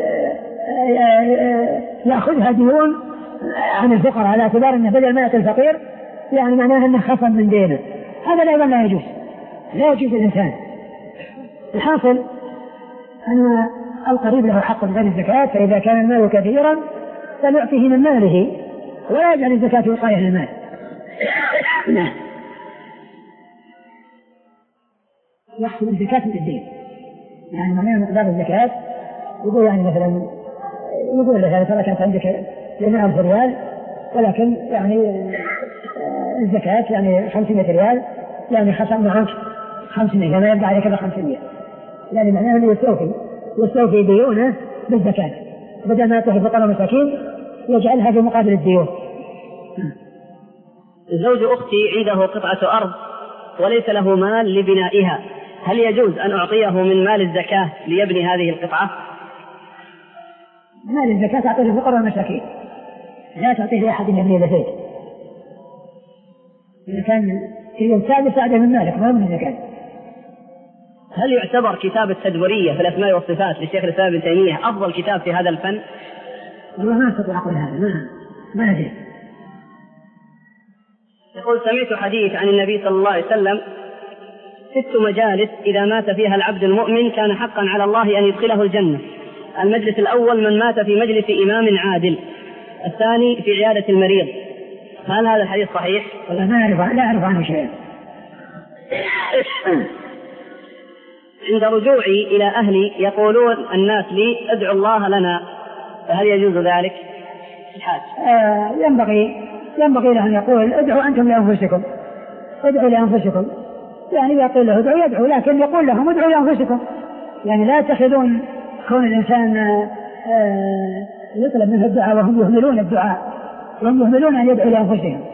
يأخذها ديون عن الفقراء على اعتبار أنه بدل ما يأتي الفقير يعني معناه أنه خصم من دينه. هذا أيضا لا يجوز. لا يجوز الإنسان. الحاصل أن القريب له حق غير الزكاة فإذا كان المال كثيرا فنعطيه من ماله ولا يجعل الزكاة وقاية للمال. نعم. يحصل الزكاة من الدين يعني معناه مقدار الزكاة يقول يعني مثلا يقول له ترى كانت عندك مئة ألف ريال ولكن يعني الزكاة يعني خمسمائة ريال يعني خصم معك خمسمائة ما يبقى عليك بخمسمائة يعني معناه أنه يستوفي يستوفي ديونه بالزكاة بدل ما يعطيه فقراء مساكين يجعلها في مقابل الديون. زوج أختي عنده قطعة أرض وليس له مال لبنائها هل يجوز أن أعطيه من مال الزكاة ليبني هذه القطعة؟ مال الزكاة تعطيه الفقراء والمساكين لا تعطيه لأحد يبني البيت. إذا كان الإنسان يساعده من مالك ما من الزكاة. هل يعتبر كتاب التدبرية في الأسماء والصفات للشيخ الإسلام ابن تيمية أفضل كتاب في هذا الفن؟ والله ما أستطيع أقول هذا ما ما أدري. يقول سمعت حديث عن النبي صلى الله عليه وسلم ست مجالس إذا مات فيها العبد المؤمن كان حقا على الله أن يدخله الجنة. المجلس الأول من مات في مجلس إمام عادل. الثاني في عيادة المريض. هل هذا الحديث صحيح؟ والله ما أعرف لا أعرف عنه شيء. عند رجوعي إلى أهلي يقولون الناس لي ادعوا الله لنا، فهل يجوز ذلك؟ الحاج آه ينبغي ينبغي له أن يقول ادعوا أنتم لأنفسكم، ادعوا لأنفسكم، يعني يقول له ادعوا يدعو، لكن يقول لهم ادعوا لأنفسكم، يعني لا يتخذون كون الإنسان آه يطلب منه الدعاء وهم يهملون الدعاء، وهم يهملون أن يدعوا لأنفسهم.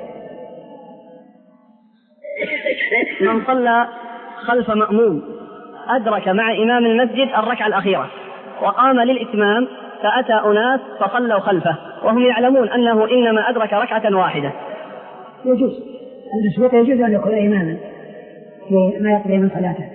من صلى خلف مأموم أدرك مع إمام المسجد الركعة الأخيرة وقام للإتمام، فأتى أناس فصلوا خلفه وهم يعلمون أنه إنما أدرك ركعة واحدة، يجوز المسبوق يجوز أن يكون إماما ما يقضي من صلاته.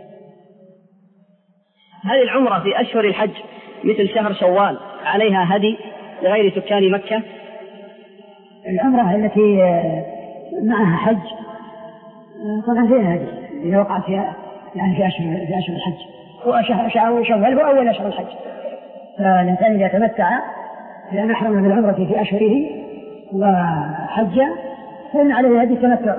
هل العمرة في أشهر الحج مثل شهر شوال عليها هدي لغير سكان مكة؟ العمرة التي معها حج طبعا فيها هدي إذا وقعت فيها يعني في أشهر في أشهر الحج، وشهر شوال هو أول أشهر الحج، فالإنسان إذا تمتع لأن أحرم بالعمرة في أشهره وحج فإن عليه هدي التمتع.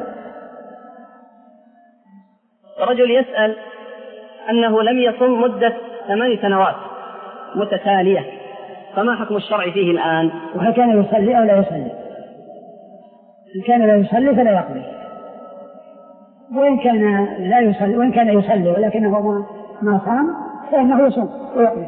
رجل يسأل أنه لم يصم مدة ثمان سنوات متتالية، فما حكم الشرع فيه الآن؟ وهل كان يصلي أو لا يصلي؟ إن كان لا يصلي فلا يقضي، وإن كان لا يصلي وإن كان يصلي ولكنه ما ما صام فإنه يصوم ويقضي.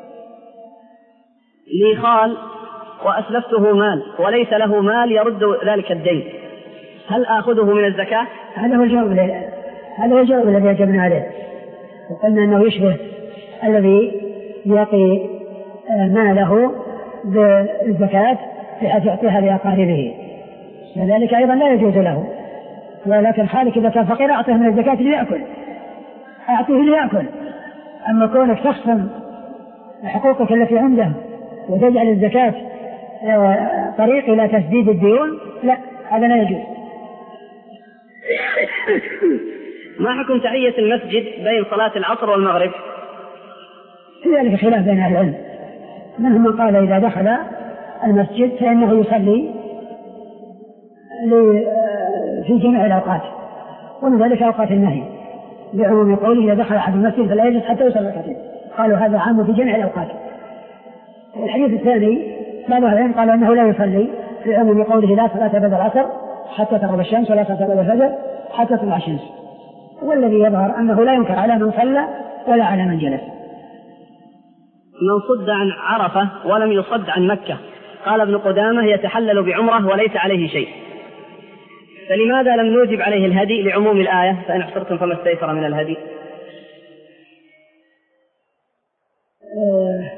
لي خال وأسلفته مال وليس له مال يرد ذلك الدين، هل آخذه من الزكاة؟ هذا هو الجواب هذا هو الجواب الذي أجبنا عليه، وقلنا أنه يشبه الذي يعطي ماله بالزكاة بحيث يعطيها لأقاربه، وذلك أيضا لا يجوز له، ولكن خالك إذا كان فقير أعطيه من الزكاة ليأكل، أعطيه ليأكل. أما كونك تخصم حقوقك التي عنده وتجعل الزكاة طريق إلى تسديد الديون، لا، هذا لا يجوز. ما حكم تحية المسجد بين صلاة العصر والمغرب؟ في ذلك خلاف بين أهل العلم، منهم من قال إذا دخل المسجد فإنه يصلي في جميع الأوقات، ومن ذلك أوقات النهي بعموم قوله إذا دخل أحد المسجد فلا يجلس حتى يصلي ركعتين، قالوا هذا عام في جميع الأوقات. الحديث الثاني بعض أهل العلم قالوا أنه لا يصلي بعموم قوله لا صلاة بعد العصر حتى تغرب الشمس ولا صلاة بعد الفجر حتى تطلع الشمس، والذي يظهر أنه لا ينكر على من صلى ولا على من جلس. من صد عن عرفة ولم يصد عن مكة، قال ابن قدامة يتحلل بعمره وليس عليه شيء، فلماذا لم نوجب عليه الهدي لعموم الآية فإن احصرتم فما استيسر من الهدي؟ أه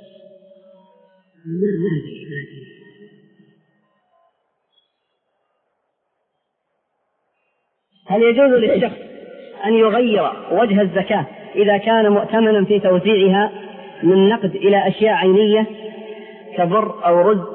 هل يجوز للشخص أن يغير وجه الزكاة إذا كان مؤتمنا في توزيعها من نقد إلى أشياء عينية كبر أو رز؟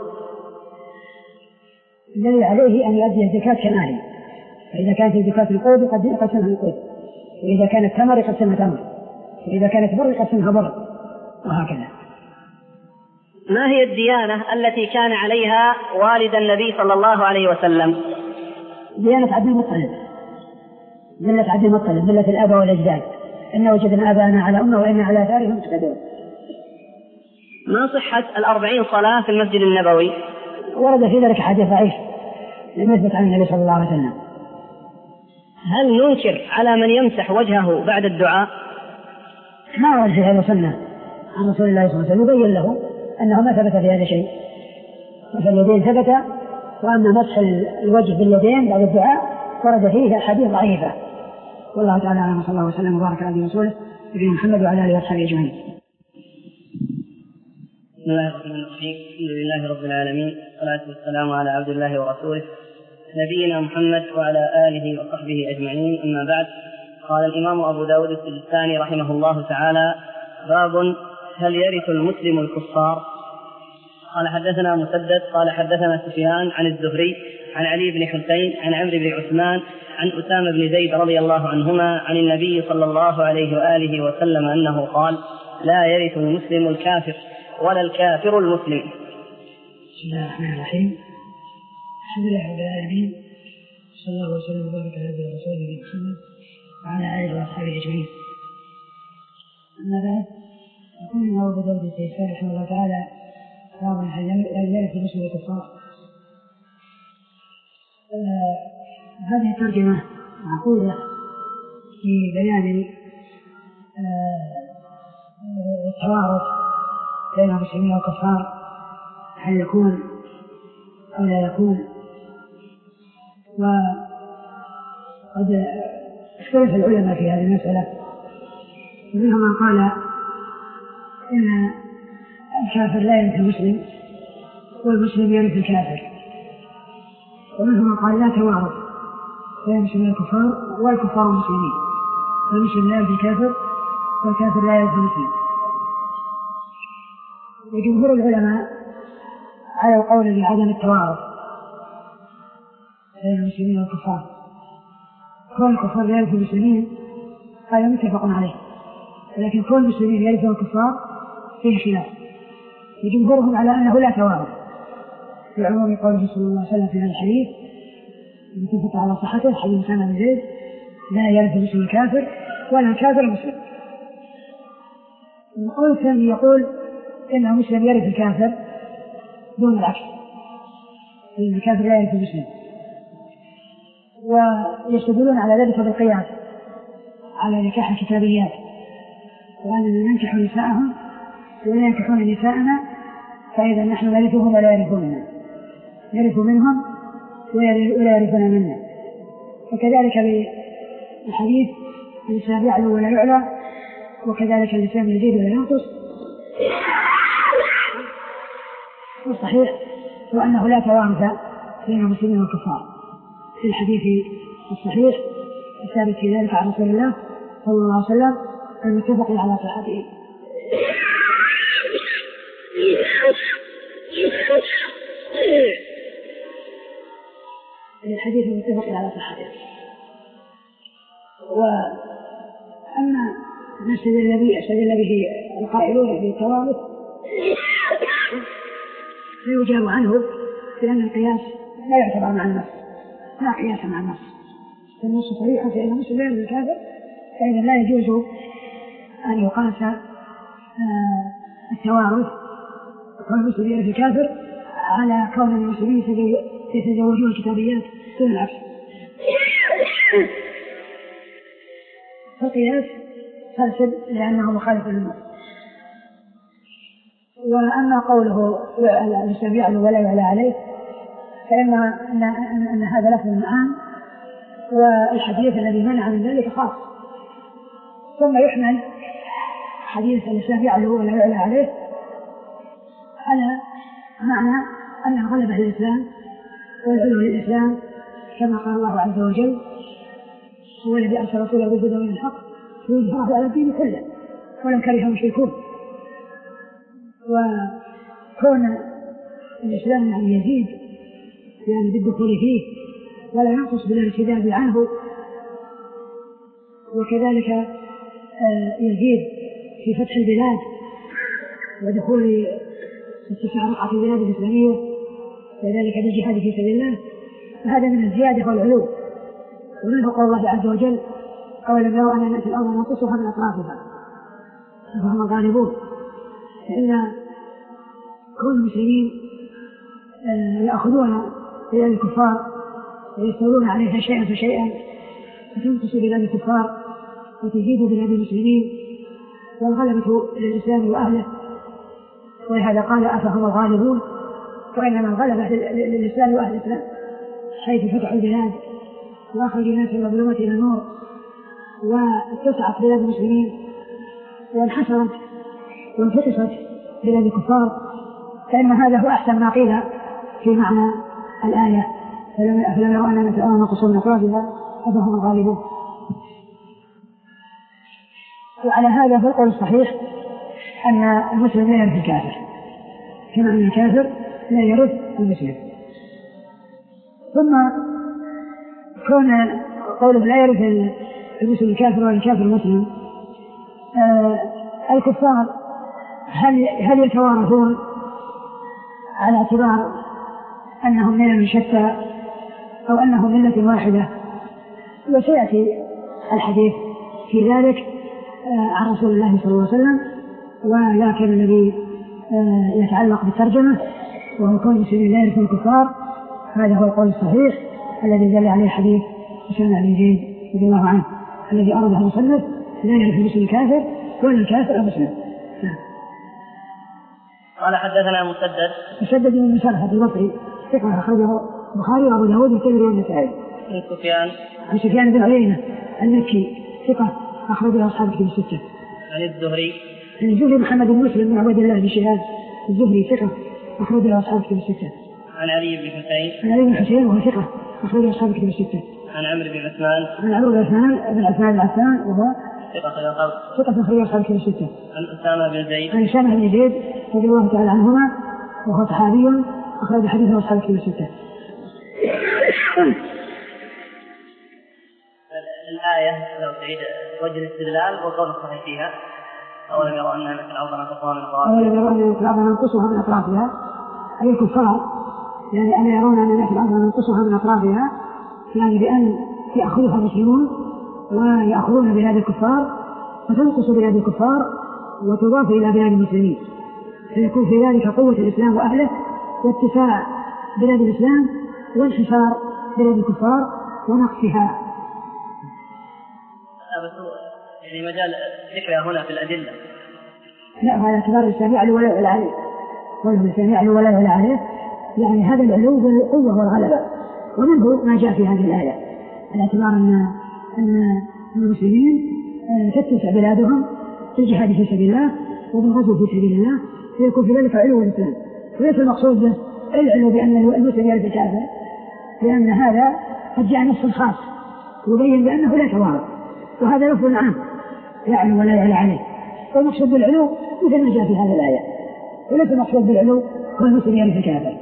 الذي عليه أن يؤدي الزكاة كماله، فإذا كانت الزكاة القود قد يقسمها القود، وإذا كانت تمر يقسمها تمر، وإذا كانت بر يقسمها بر، وهكذا. ما هي الديانة التي كان عليها والد النبي صلى الله عليه وسلم؟ ديانة عبد المطلب، ملة عبد المطلب، ملة الآباء والأجداد، إن وجدنا آباءنا على أمة وإنا على آثارهم مقتدون. ما صحة الأربعين صلاة في المسجد النبوي؟ ورد في ذلك حديث ضعيف لم يثبت عن النبي صلى الله عليه وسلم. هل ننكر على من يمسح وجهه بعد الدعاء؟ ما ورد في هذا سنة عن رسول الله صلى الله عليه وسلم يبين له أنه ما ثبت في هذا شيء، فاليدين ثبت، وأما مسح الوجه باليدين بعد الدعاء ورد فيه حديث ضعيفة. والله تعالى أعلم، صلى الله وسلم وبارك على رسوله نبينا محمد وعلى آله وصحبه أجمعين. بسم الله الرحمن الرحيم، الحمد لله رب العالمين، والصلاة والسلام على عبد الله ورسوله نبينا محمد وعلى آله وصحبه أجمعين، أما بعد. قال الإمام أبو داود السجستاني رحمه الله تعالى: باب هل يرث المسلم الكفار؟ قال حدثنا مسدد قال حدثنا سفيان عن الزهري عن علي بن حسين عن عمرو بن عثمان عن أسامة بن زيد رضي الله عنهما عن النبي صلى الله عليه وآله وسلم أنه قال: لا يرث المسلم الكافر ولا الكافر المسلم. بسم الله الرحمن الرحيم، الحمد لله رب العالمين، صلى الله وسلم وبارك على رسوله محمد وعلى آله وأصحابه أجمعين. أما بعد، يقول إنه أبو داود السيستاني رحمه الله تعالى باب هل يرث المسلم الكفار. هذه الترجمة معقولة في بيان التوارث بين المسلمين والكفار، هل يكون أو لا يكون. وقد اختلف العلماء في هذه المسألة، منهم من قال إن الكافر لا يرث المسلم والمسلم يرث الكافر، ومنهم من قال لا توارث بين المسلمين والكفار والكفار المسلمين، فالمسلم لا يرث الكافر والكافر لا يرث المسلم. وجمهور العلماء على القول بعدم التوارث بين المسلمين والكفار، كون الكفار لا يرث المسلمين هذا متفق عليه، ولكن كون المسلمين يرث الكفار فيه خلاف. وجمهورهم على أنه لا توارث لعموم قوله صلى الله عليه وسلم في هذا الحديث متفق على صحته، حديث أسامة بن زيد: لا يرث المسلم الكافر ولا الكافر المسلم. القول الثاني يقول إن المسلم يرث الكافر دون العكس، إن الكافر لا يرث المسلم، ويستدلون على ذلك بالقياس على نكاح الكتابيات، وأننا ننكح نساءهم ولا ينكحون نساءنا، فإذا نحن نرثهم ولا يرثوننا، نرث منهم ولا يرثون منا. وكذلك بالحديث: الإنسان يعلو ولا يعلى، وكذلك الإنسان يزيد ولا ينقص. والصحيح هو أنه لا توارث بين المسلمين والكفار في الحديث الصحيح الثابت في ذلك عن رسول الله صلى الله عليه وسلم المتفق على صحته. الحديث المتفق على صحته. وأما المسألة الذي استدل به القائلون بالتوارث فيجاب عنه لأن القياس لا يعتبر مع النص، لا قياس مع النص، فالنص صريحة فإن المسلم لا يرث الكافر، فإذا لا يجوز أن يقاس آه التوارث كون المسلم يرث الكافر على كون المسلمين يتزوجون الكتابيات دون العكس. فالقياس فاسد لأنه مخالف للنص. وأما قوله الإسلام يعلو ولا يعلى عليه فإن أن, أن, أن هذا لفظ عام، والحديث الذي منع من ذلك خاص، ثم يحمل حديث الإسلام يعلو ولا يعلى عليه على معنى أن غلبة الإسلام والعلو للإسلام كما قال الله عز وجل: هو الذي أرسل رسوله بالهدى ودين الحق ليظهره على الدين كله ولو كره المشركون. وكون الإسلام يعني يزيد يعني بالدخول فيه ولا ينقص بالارتداد عنه، وكذلك يزيد في فتح البلاد ودخول اتساع رقعة البلاد الإسلامية، وذلك بالجهاد في سبيل الله، فهذا من الزيادة والعلو. ومنه قول الله عز وجل: أولم يروا أننا نأتي الأرض ننقصها من أطرافها فهم غالبون. فإن كل المسلمين يأخذون بلاد الكفار ويستولون عليها شيئا فشيئا، فتنقص بلاد الكفار وتزيد بلاد المسلمين، والغلبة للإسلام وأهله. ولهذا قال: أفهم الغالبون، وإنما الغلبة للإسلام وأهل الإسلام، حيث فتحوا البلاد وأخرجوا الناس من الظلمات إلى النور، واتسعت بلاد المسلمين وانحسرت وانتقصت بلاد الكفار. فإن هذا هو أحسن ما قيل في معنى الآية: فلم يروا أننا نأتي الأرض ننقصها من أطرافها فهم الغالبون. وعلى هذا فالقول الصحيح أن المسلم لا يرث الكافر، كما أن الكافر لا يرث المسلم. ثم كون قوله لا يرث المسلم الكافر ولا الكافر المسلم، آه الكفار هل هل يتوارثون على اعتبار أنهم ملل شتى أو أنهم ملة واحدة؟ وسيأتي الحديث في ذلك عن رسول الله صلى الله عليه وسلم. ولكن الذي يتعلق بالترجمة وهو كون المسلمين لا يرثون الكفار هذا هو القول الصحيح الذي دل عليه حديث أسامة بن زيد رضي الله عنه الذي أورده المصنف لا يرث المسلم الكافر ولا الكافر المسلم. قال حدثنا مسدد مسدد بن مسرهد البصري ثقة أخرجه البخاري وأبو داود والترمذي والنسائي. عن سفيان عن سفيان بن عيينة المكي ثقة أخرجه أصحاب الكتب الستة. عن الزهري عن الزهري محمد بن مسلم بن عبد الله بن شهاب الزهري ثقة أخرجه أصحاب الكتب الستة. عن علي بن حسين عن علي بن حسين وهو ثقة أخرجه أصحاب الكتب الستة. عن عمرو بن عثمان عن عمرو بن عثمان بن عثمان بن عفان وهو ثقة الخلق ثقة أخرجه أصحاب الكتب الستة. عن أسامة بن زيد عن أسامة بن زيد رضي الله تعالى عنهما وهو صحابي أخرج حديثه أصحاب الكتب الستة. الآية لو تعيد وجه الاستدلال وقول الصحيح فيها أولم يروا أننا مثل الأرض ننقصها من أطرافها أولم يروا أننا مثل الأرض ننقصها من أطرافها أي الكفار يعني أن يرون أننا مثل الأرض ننقصها من أطرافها يعني بأن يأخذها المسلمون ويأخذون بلاد الكفار فتنقص بلاد الكفار وتضاف إلى بلاد المسلمين فيكون في ذلك قوة الإسلام وأهله واتساع بلاد الإسلام وانحسار بلاد الكفار ونقصها. يعني مجال ذكرها هنا في الأدلة لا هذا اعتبار الإسلام يعلو ولا يعلى عليه وله الإسلام يعلو ولا يعلى عليه يعني هذا العلو بالقوة والغلبة ومنه ما جاء في هذه الآية الاعتبار أن أن المسلمين تتسع بلادهم في الجهاد في سبيل الله وبالغزو في سبيل الله فيكون في ذلك علو الإسلام وليس المقصود به العلو بأن المسلم يرث الكافر لأن هذا قد جاء نص خاص يبين بأنه لا توارث وهذا لفظ عام يعلو ولا يعلى عليه والمقصود بالعلو مثل ما جاء في هذه الآية وليس المقصود بالعلو هو المسلم يرث الكافر.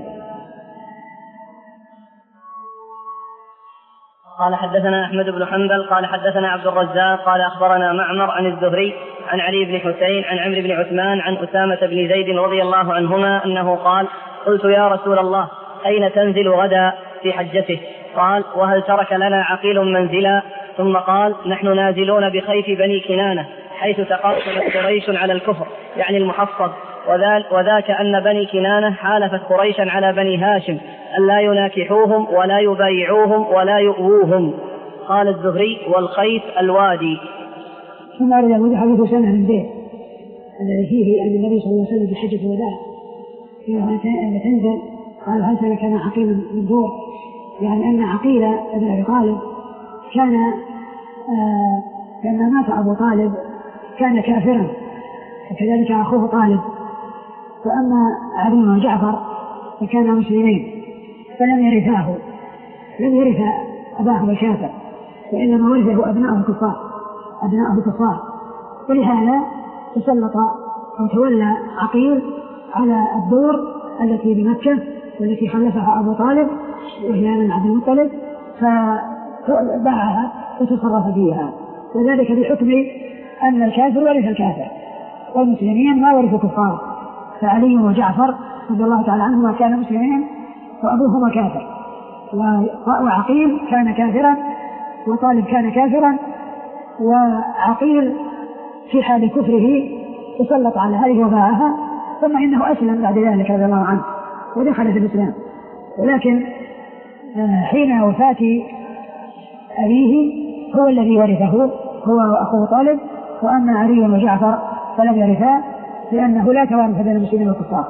قال حدثنا أحمد بن حنبل قال حدثنا عبد الرزاق قال أخبرنا معمر عن الزهري عن علي بن حسين عن عمرو بن عثمان عن أسامة بن زيد رضي الله عنهما أنه قال قلت يا رسول الله أين تنزل غدا في حجته؟ قال وهل ترك لنا عقيل منزلا؟ ثم قال نحن نازلون بخيف بني كنانة حيث تقاسمت قريش على الكفر يعني المحصب وذاك أن بني كنانة حالفت قريشا على بني هاشم أن لا يناكحوهم ولا يبايعوهم ولا يؤووهم. قال الزهري والخيف الوادي. ثم أرد أبو حديث أسامة بن زيد الذي فيه أن النبي صلى الله عليه وسلم في حجة الوداع أن تنزل قال هل ترك لنا عقيل من دور يعني أن عقيل ابن أبي طالب كان آه لما مات أبو طالب كان كافرا وكذلك أخوه طالب وأما علي وجعفر فكانا مسلمين فلم يرثاه لم يرث أباه الكافر وإنما ورثه أبناءه الكفار أبناءه الكفار ولهذا تسلط أو تولى عقيل على الدور التي بمكة والتي خلفها أبو طالب وهي من عبد المطلب فباعها وتصرف فيها وذلك بحكم أن الكافر ورث الكافر والمسلمين ما ورثوا كفار فعلي وجعفر رضي الله تعالى عنهما كانوا مسلمين وأبوهما كافر وعقيل كان كافرا وطالب كان كافرا وعقيل في حال كفره تسلط على هذه وباعها ثم إنه أسلم بعد ذلك رضي الله عنه ودخل في الإسلام ولكن حين وفاة أبيه هو الذي ورثه هو وأخوه طالب وأما علي وجعفر فلم يرثا لأنه لا توارث بين المسلمين والكفار.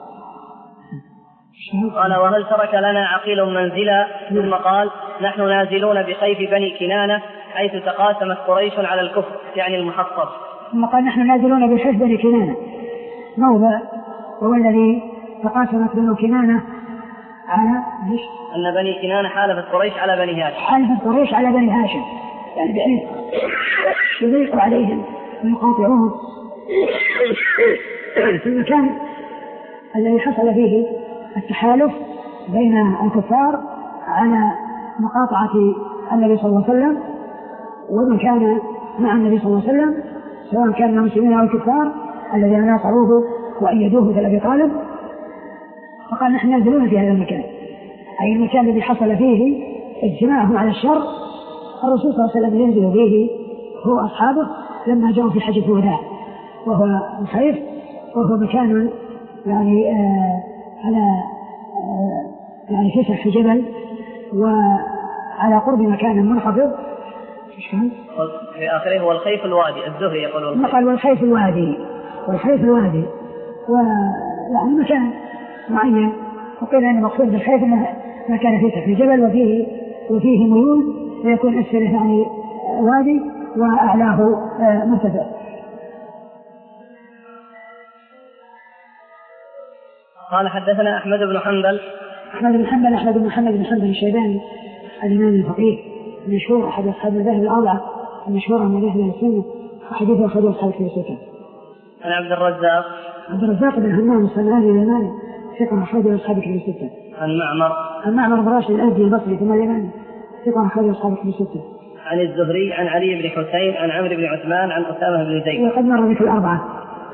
قال وهل ترك لنا عقيل منزلا؟ ثم قال نحن نازلون بخيف بني كنانة حيث تقاسمت قريش على الكفر يعني المحصب. ثم قال نحن نازلون بخيف بني كنانة موضع وهو الذي تقاسمت بني كنانة على أن بني كنانة حالفت قريش على بني هاشم حالفت قريش على بني هاشم يعني بحيث يضيق عليهم ويقاطعوهم في المكان الذي حصل فيه التحالف بين الكفار على مقاطعة النبي صلى الله عليه وسلم ومن كان مع النبي صلى الله عليه وسلم سواء كان المسلمين أو الكفار الذين ناصروه وأيدوه مثل أبي طالب فقال نحن نازلون في هذا المكان أي المكان الذي حصل فيه اجتماعهم على الشر الرسول صلى الله عليه وسلم ينزل به هو أصحابه لما جاءوا في حجة الوداع، وهو الخيف، وهو مكان يعني آه على آه يعني فسح في جبل وعلى قرب مكان منخفض. في آخره هو الخيف الوادي، الزهري يقول نقل والخيف الوادي، والخيف الوادي ويعني مكان معين، وقيل أن المقصود بالخيف أنه مكان فسح في جبل وفيه وفيه ميول ويكون أسفله يعني وادي وأعلاه آه مرتفع. قال حدثنا أحمد بن حنبل أحمد بن حنبل أحمد بن محمد بن حنبل الشيباني الإمام الفقيه المشهور أحد أصحاب المذاهب الأربعة المشهورة من مذاهب السنة، وحديثه أخرجه أصحاب في الستة. عن عبد الرزاق عبد الرزاق بن همام الصنعاني اليماني ثقة أخرجه أصحاب في الستة. عن معمر عن معمر بن راشد الأزدي البصري ثم اليماني ثقة أخرجه أصحاب في الستة. عن الزهري عن علي بن حسين عن عمرو بن عثمان عن أسامة بن زيد. وقد مر ذكر الأربعة.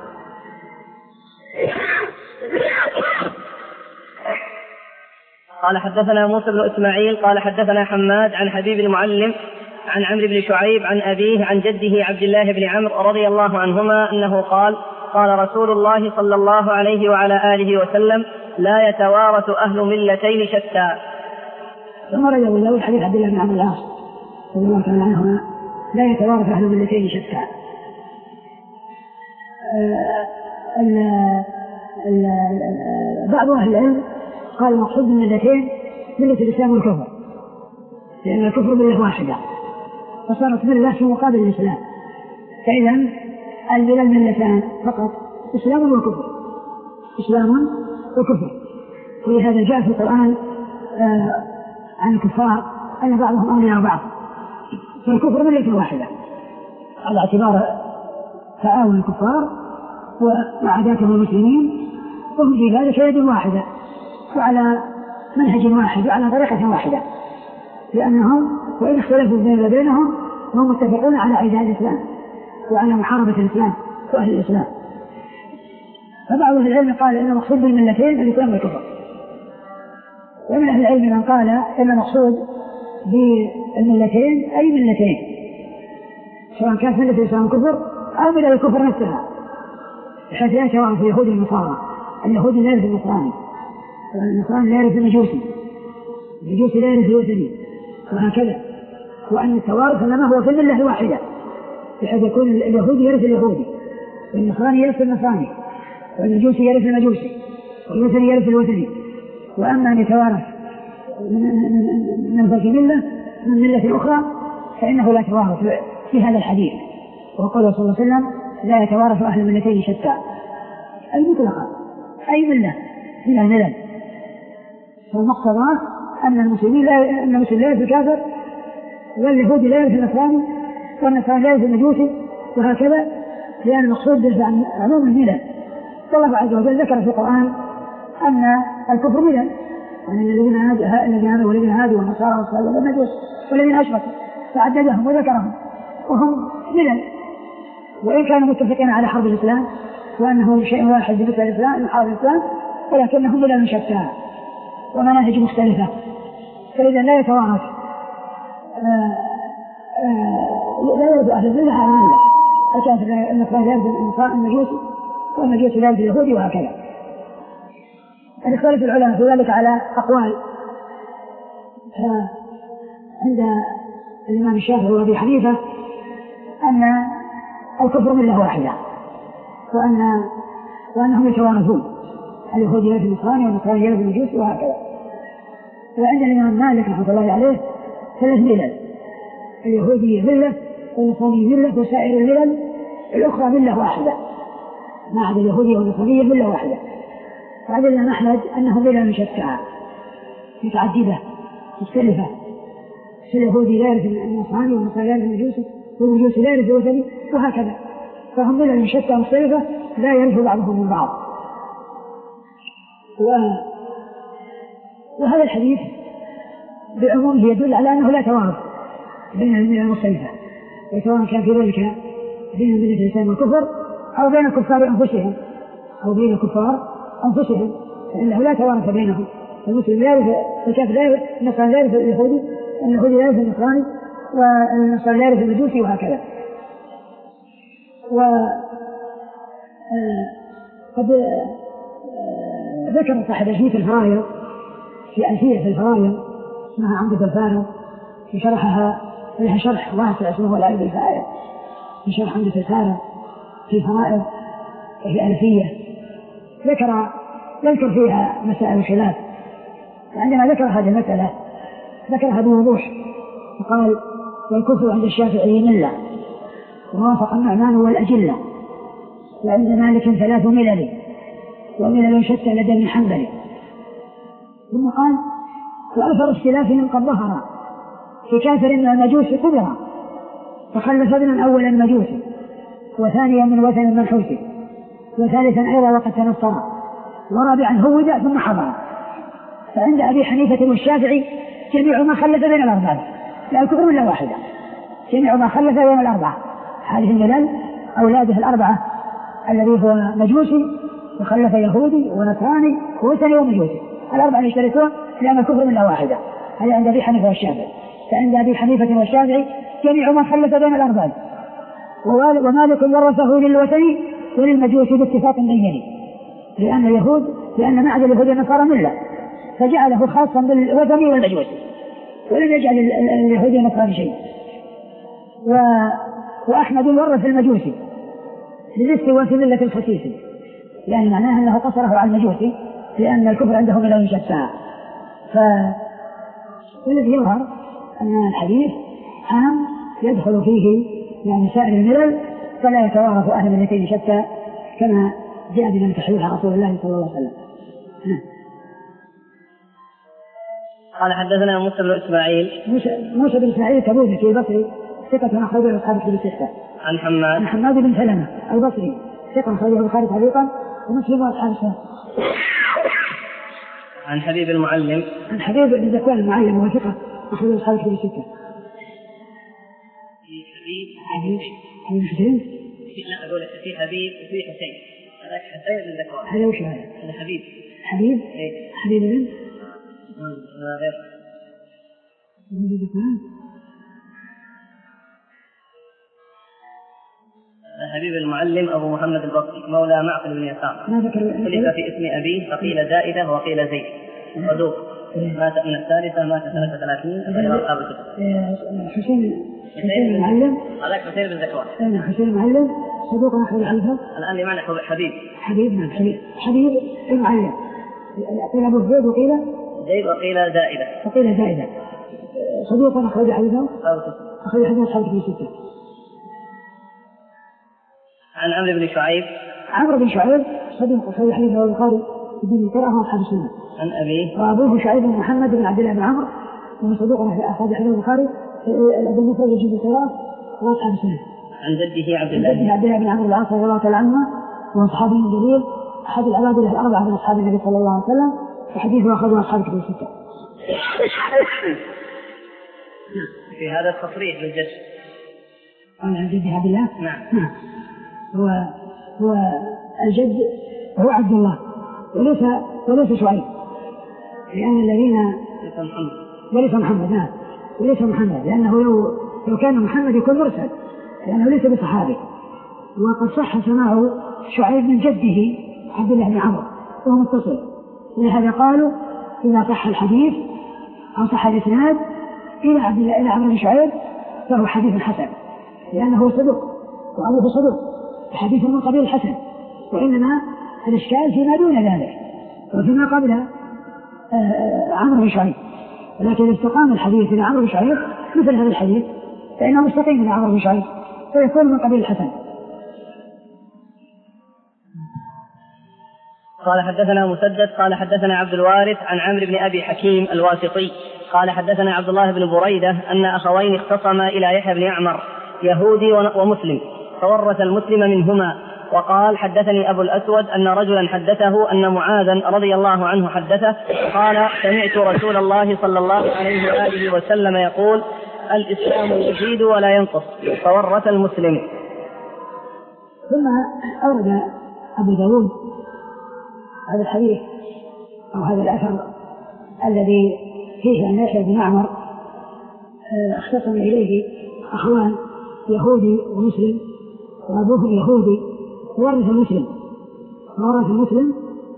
قال حدثنا موسى بن إسماعيل قال حدثنا حماد عن حبيب المعلم عن عمرو بن شعيب عن أبيه عن جده عبد الله بن عمرو رضي الله عنهما أنه قال قال رسول الله صلى الله عليه وعلى آله وسلم لا يتوارث أهل ملتين شتى. ثم رجع الله حديث عبد الله بن عمرو العاص رضي الله تعالى عنهما لا يتوارث أهل ملتين شتى. بعض أهل العلم قال المقصود من الملتين ملة الإسلام والكفر، لأن الكفر ملة واحدة فصارت ملة في مقابل الإسلام، فإذا الملل ملتان فقط إسلام وكفر، إسلام وكفر. ولهذا جاء في القرآن آه عن الكفار أن بعضهم أولياء بعض، فالكفر ملة واحدة على اعتبار تعاون الكفار وعاداتهم المسلمين، وهم في ذلك يد واحدة وعلى منهج واحد وعلى طريقة واحدة، لأنهم وإن اختلفوا بين بينهم هم متفقون على عداء الإسلام وعلى محاربة الإسلام وأهل الإسلام. فبعض أهل العلم قال إن المقصود بالملتين الإسلام والكفر، ومن أهل العلم من قال إن المقصود بالملتين أي ملتين، سواء كانت ملة الإسلام والكفر أو ملة الكفر نفسها، بحيث لا يتوارث اليهود والنصارى، اليهود لا يرث النصراني، والنصراني لا يرث المجوسي، المجوسي لا يرث الوثني، وهكذا. وأن التوارث إنما هو في الملة الواحدة، بحيث يكون اليهودي يرث اليهودي، والنصراني يرث النصراني، والمجوسي يرث المجوسي، والوثني يرث الوثني. وأما أن يتوارث من فرق ملة من ملة أخرى فإنه لا توارث في هذا الحديث. وقال صلى الله عليه وسلم لا يتوارث أهل الملتين شتى، أي مطلقا أي ملة من الملل. فالمقتضى أن المسلمين لا أن المسلم لا يرث الكافر، واليهودي لا يرث النصراني، والنصراني لا يرث المجوسي، وهكذا، لأن المقصود عن عموم الملل. الله عز وجل ذكر في القرآن أن الكفر ملل، يعني الذين هادوا والذين هادوا والنصارى والصليب والمجوس والذين أشركوا، فعددهم وذكرهم وهم ملل، وإن كانوا متفقين على حرب الإسلام وأنه شيء واحد بالنسبة للإسلام حرب الإسلام، ولكنهم ملل شتى ومناهج مختلفة. فإذا لا يتوارث لا يرد أهل الملة على الملة، الكافر النصراني لا يرد المجوسي، والمجوسي لا يرد اليهودي، وهكذا. اختلف العلماء في ذلك على أقوال. عند الإمام الشافعي وأبي حنيفة أن الكفر ملة واحدة، وأن وأنهم يتوارثون، اليهودي يرث النصراني والنصراني يرث المجوسي، وهكذا. وعند الإمام مالك رحمه الله عليه ثلاث ملل، اليهودي ملة والنصراني ملة وسائر الملل الأخرى ملة واحدة، ما عدا اليهودي والنصراني ملة واحدة. وعند الإمام أحمد أنه ملل شتى متعددة مختلفة، اليهودي لا يرث النصراني والنصراني لا يرث المجوسي والمجوسي لا يرث الوثني، وهكذا. فهم ملل شتى مختلفة لا يرث بعضهم من بعض. وهذا الحديث بعمومه يدل على أنه لا توارث بين الملل المختلفة، سواء كان في ذلك بين ملة الإسلام والكفر أو بين الكفار أنفسهم أو بين الكفار أنفسهم، فإنه لا توارث بينهم. المسلم لا يرث الكافر لا يرث النصراني لا يرث اليهودي، اليهودي لا يرث النصراني، والنصر لا يرث المجوسي وهكذا. وقد ذكر صاحب ألفية الفرائض في ألفية الفرائض اسمها عمدة الفارغ، في شرحها لها شرح واسع اسمه العلم الفائق، في شرح عمدة الفارغ في فرائض وفي ألفية، ذكر يذكر فيها مسائل الخلاف. وعندما ذكر هذه المسألة ذكرها بوضوح وقال: والكفر عند الشافعي ملة، ووافق النعمان والأجلة، وعند مالك ثلاث ملل، وملل شتى لدى ابن حنبل. ثم قال: وأثر اختلافهم قد ظهر في كافر من المجوس كبرى، فخلف ابنا أولا مجوسي، وثانيا من وثن منحوسي، وثالثا أيضا وقد تنصر، ورابعا هود ثم حضر. فعند أبي حنيفة والشافعي جميع ما خلف بين الأربعة، لا الكفر إلا واحدة، جميع ما خلف بين الأربعة. هذه الملل أولاده الأربعة الذي هو مجوسي وخلف يهودي ونصراني ووثني ومجوسي، الأربعة يشتركون لأن الكفر إلا واحدة. هذا عند أبي حنيفة والشافعي. فعند أبي حنيفة والشافعي جميع ما خلف بين الأربعة، ومالك ورثه للوثني وللمجوسي باتفاق بيني، لأن اليهود لأن معد اليهود والنصارى ملة، فجعله خاصا بالوثني والمجوسي، ولم يجعل اليهود والنصارى شيء. و... وأحمد ورث المجوسي للاستواء في ملة الخسيسي، يعني معناه أنه قصره على المجوسي لأن الكفر عنده ملل شتى. فالذي يظهر أن الحديث عام يدخل فيه يعني سائر الملل، فلا يتوارث أهل ملتين شتى كما جاء بمن تحريف رسول الله صلى الله عليه وسلم. قال: حدثنا موسى بن إسماعيل موسى بن إسماعيل تبوذكي البصري ثقة أخرجه أصحاب كتب الستة. عن حماد عن حماد بن سلمة البصري ثقة أخرجه البخاري تعليقا ومسلم وأصحاب السنة. عن حبيب المعلم عن حبيب بن ذكوان المعلم وهو ثقة أخرجه أصحاب كتب الستة. حبيب حبيب حبيب حسين؟ لا أقول في حبيب وفي حسين، هذاك حسين بن ذكوان. هذا وش هذا؟ هذا حبيب. حبيب؟ إيه. حبيب بن؟ هذا غير. بن ذكوان. حبيب المعلم أبو محمد البصري مولى معقل بن يسار، ما ذكر خلف في اسم أبيه فقيل زائدة وقيل زيد، صدوق، مات من الثالثة مات سنة ثلاثين غير أصحاب الكتب. حسين حسين المعلم هذاك حسين بن ذكوان. أنا حسين المعلم صدوق أخرج عنه. الآن لمعنى حبيب حبيب نعم حبيب حبيب المعلم قيل أبو زيد وقيل زيد وقيل زائدة وقيل زائدة صدوق أخرج عنه أخرج عنه أصحاب الكتب الستة. عن عمرو بن شعيب عمرو بن شعيب صدوق أخرج عنه البخاري بدون قراءة أصحاب السنة. عن أبيه وأبوه شعيب بن محمد بن عبد الله بن عمرو ومن صدوق أخرج عنه البخاري بالمفرد يجوز القراءة وأصحاب السنة. عن جده عبد الله بن عبد الله بن عمرو العاص رضي الله تعالى عنه وأصحابه جليل أحد العباد الأربعة من أصحاب النبي صلى الله عليه وسلم، وحديثه أخرجه أصحاب الكتب الستة. في هذا التصريح بالجد عن جده عبد الله. نعم. نعم. هو هو الجد هو عبد الله وليس وليس شعيب، لأن الذين ليس محمد وليس محمد نعم وليس محمد، لأنه لو لو كان محمد يكون مرسل، لأنه ليس بصحابي. وقد صح سماع شعيب من جده عبد الله بن عمرو وهو متصل، ولهذا قالوا إذا صح الحديث أو صح الإسناد إلى عبد الله إلى عمرو بن شعيب فهو حديث حسن، لأنه صدوق وأبوه صدوق، حديث من قبيل الحسن. وإنما الإشكال فيما دون ذلك وفيما قبل عمرو بن شعيب، ولكن استقام الحديث إلى عمرو بن شعيب مثل هذا الحديث فإنه مستقيم إلى عمرو بن شعيب فيكون من قبيل الحسن. قال: حدثنا مسدد قال حدثنا عبد الوارث عن عمرو بن أبي حكيم الواسطي قال حدثنا عبد الله بن بريدة أن أخوين اختصما إلى يحيى بن يعمر يهودي ومسلم فورث المسلم منهما. وقال: حدثني أبو الأسود أن رجلا حدثه أن معاذا رضي الله عنه حدثه قال: سمعت رسول الله صلى الله عليه وآله وسلم يقول: الإسلام يزيد ولا ينقص، فورث المسلم. ثم أورد أبو داود هذا الحديث أو هذا الأثر الذي فيه أن يحيى بن يعمر اختصم إليه أخوان يهودي ومسلم، وأبوه يهودي ورث المسلم ورث المسلم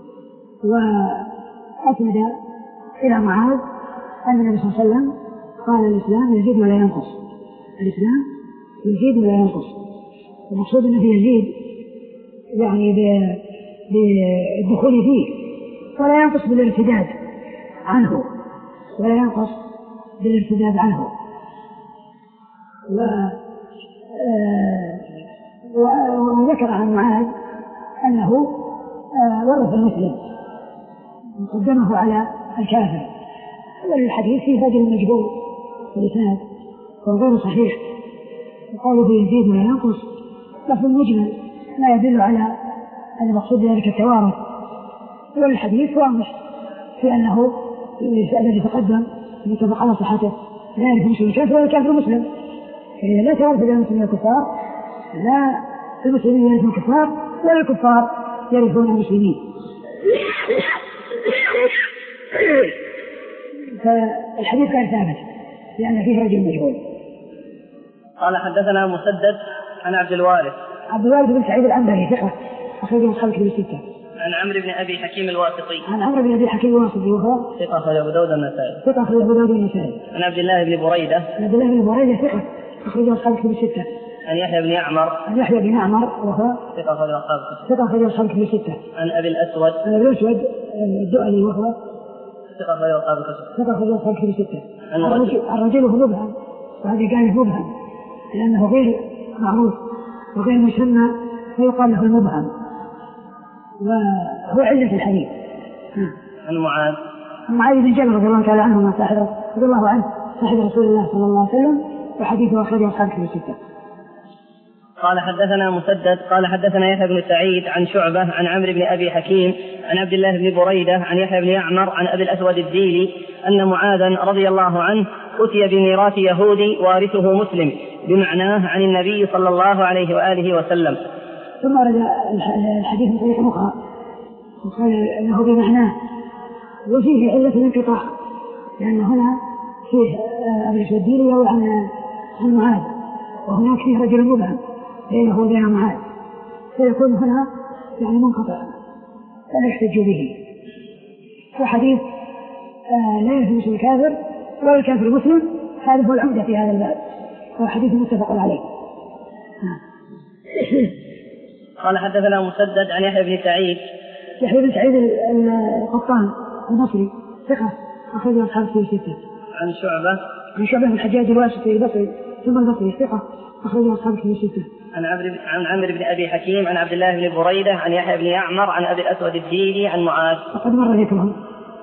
وأسند إلى معاذ أن النبي صلى الله عليه وسلم قال الإسلام يزيد ولا ينقص، الإسلام يزيد ولا ينقص. المقصود أنه يزيد يعني بالدخول فيه، ولا ينقص بالارتداد عنه ولا ينقص بالارتداد عنه. وذكر عن معاذ أنه ورث المسلم وقدمه على الكافر. والحديث فيه رجل مجهول في الإسناد وغير صحيح، وقالوا فيه يزيد ولا ينقص لفظ مجمل لا يدل على أن المقصود ذلك التوارث. والحديث واضح في أنه الذي تقدم يتفق على صحته لا يعرف مسلم الكافر ولا الكافر مسلم، لا توارث بين المسلمين والكفار، لا المسلمين يرثون الكفار ولا الكفار يرثون المسلمين. فالحديث غير ثابت لأن فيه رجل مجهول. قال حدثنا مسدد عن عبد الوارث عبد الوارث بن سعيد العنبري ثقة أخرجه أصحاب الكتب الستة. عن عمرو بن أبي حكيم الواسطي عن عمرو بن أبي حكيم الواسطي وهو ثقة أخرجه أبو داود النسائي ثقة أخرجه أبو داود النسائي. عن عبد الله بن بريدة عن عبد الله بن بريدة ثقة أخرجه أصحاب الكتب الستة. عن يحيى بن يعمر عن يحيى بن يعمر وهو ثقة أخرجه أصحاب الكتب ثقة أخرجه أصحاب الكتب الستة. عن أبي الأسود عن أبي الأسود الدؤلي وهو ثقة أخرجه أصحاب الكتب ثقة أخرجه أصحاب الكتب الستة. الرجل, الرجل هو مبهم، وهذه قال مبهم لأنه غير معروف وغير مسمى فيقال له المبهم، وهو علة الحديث. عن معاذ عن معاذ بن جبل رضي الله تعالى عنه صاحب رضي الله عنه صاحب رسول الله صلى الله عليه وسلم، وحديثه أخرجه أصحاب الكتب الستة. قال حدثنا مسدد قال حدثنا يحيى بن سعيد عن شعبة عن عمرو بن أبي حكيم عن عبد الله بن بريدة عن يحيى بن يعمر عن أبي الأسود الديلي أن معاذا رضي الله عنه أتي بميراث يهودي وارثه مسلم بمعناه عن النبي صلى الله عليه وآله وسلم. ثم ورد الحديث من طريق أخرى وقال أنه بمعناه وفيه علة الانقطاع، لأن هنا فيه أبي الأسود الديلي يروي عن عن معاذ، وهناك فيه رجل مبهم بينه وبين معاذ، فيكون هنا يعني منقطع لا يحتج به. وحديث آه لا يلزم الكافر ولا الكافر المسلم، هذا هو العمدة في هذا الباب، هو حديث متفق عليه. قال حدثنا مسدد عن يحيى بن سعيد يحيى بن سعيد القطان البصري ثقة أخرجه أصحاب الكتب الستة. عن شعبة عن شعبة بن الحجاج الواسطي البصري ثم البصري ثقة أخرجه أصحاب الكتب الستة. عن عمرو عن عمرو بن أبي حكيم عن عبد الله بن بريدة عن يحيى بن يعمر عن أبي الأسود الديلي عن معاذ. وقد مر ذكرهم.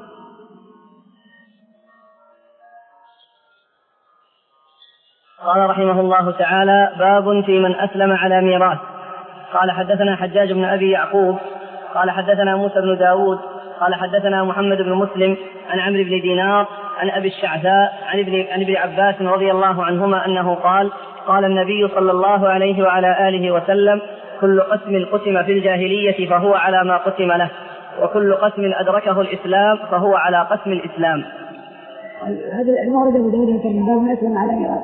قال رحمه الله تعالى: باب في من أسلم على ميراث. قال حدثنا حجاج بن أبي يعقوب قال حدثنا موسى بن داود قال حدثنا محمد بن مسلم عن عمرو بن دينار عن أبي الشعثاء عن ابن, عن ابن عباس رضي الله عنهما أنه قال: قال النبي صلى الله عليه وعلى آله وسلم: كل قسم قسم في الجاهلية فهو على ما قسم له، وكل قسم أدركه الإسلام فهو على قسم الإسلام. هذا المورد أبو داود من باب من أسلم على ميراث.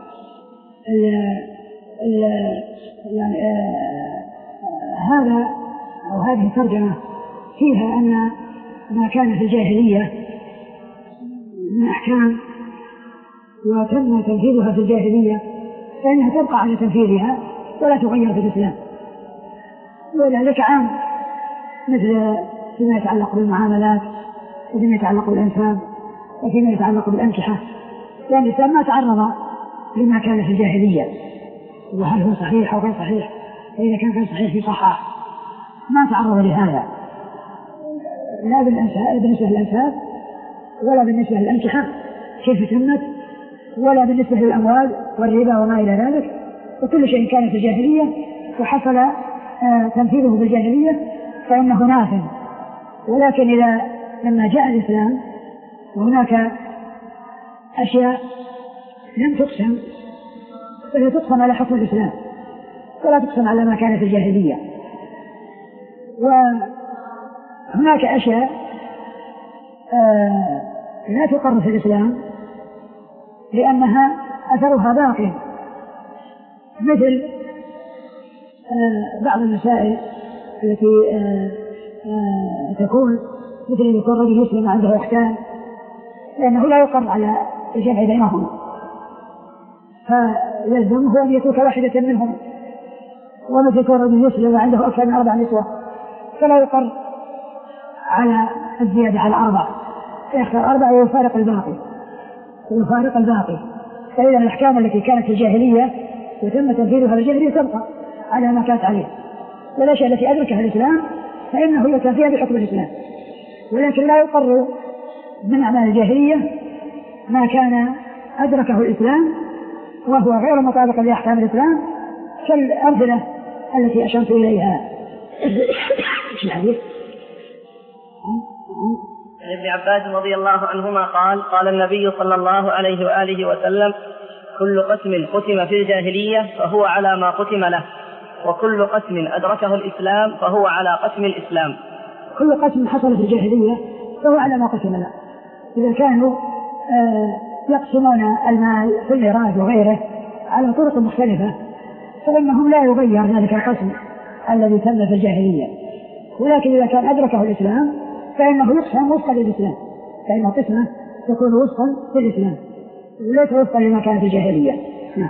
يعني آه هذا أو هذه الترجمة فيها أن ما كان في الجاهلية من أحكام وتم تنفيذها في الجاهلية فإنها تبقى على تنفيذها ولا تغير في الإسلام. ولذلك عام مثل فيما يتعلق بالمعاملات وفيما يتعلق بالأنساب وفيما يتعلق بالأنكحة، لأن الإسلام ما تعرض لما كان في الجاهلية وهل هو صحيح أو غير صحيح، فإذا كان غير صحيح في صحة ما تعرض لهذا لا بالنسبة للأنساب ولا بالنسبة للأنكحة كيف تمت ولا بالنسبة للأموال والربا وما إلى ذلك، وكل شيء كان في الجاهلية وحصل آه تنفيذه بالجاهلية فإنه نافذ. ولكن إذا لما جاء الإسلام وهناك أشياء لم تقسم فهي تقسم على حكم الإسلام ولا تقسم على ما كان في الجاهلية. وهناك أشياء آه لا تقر في الإسلام لأنها أثرها باقي، مثل بعض المسائل التي تكون مثل أن يكون رجل مسلم عنده أختان، لأنه لا يقر على الجمع بينهما، فيلزمه أن يترك واحدة منهم. ومثل يكون رجل مسلم وعنده أكثر من أربع نسوة فلا يقر على الزيادة على أربع، يختار أربع ويفارق الباقي ويفارق الباقي. فإذا الأحكام التي كانت في الجاهلية وتم تنفيذها الجاهلية تبقى على ما كانت عليه، والأشياء التي أدركها الإسلام فإنه يكفيها بحكم الإسلام، ولكن لا يقر من أعمال الجاهلية ما كان أدركه الإسلام وهو غير مطابق لأحكام الإسلام، كالأمثلة التي أشرت إليها. عن ابن عباس رضي الله عنهما قال قال النبي صلى الله عليه وآله وسلم: كل قسم ختم في الجاهلية فهو على ما ختم له، وكل قسم أدركه الإسلام فهو على قسم الإسلام. كل قسم حصل في الجاهلية فهو على ما ختم له. إذا كانوا آه يقسمون المال في الميراث وغيره على طرق مختلفة فإنهم لا يغير ذلك القسم الذي تم في الجاهلية، ولكن إذا كان أدركه الإسلام فإنه يقسم وفقا للإسلام، فإن قسمه تكون وفقا في الإسلام وليس وفقا لما كان في الجاهلية. نعم.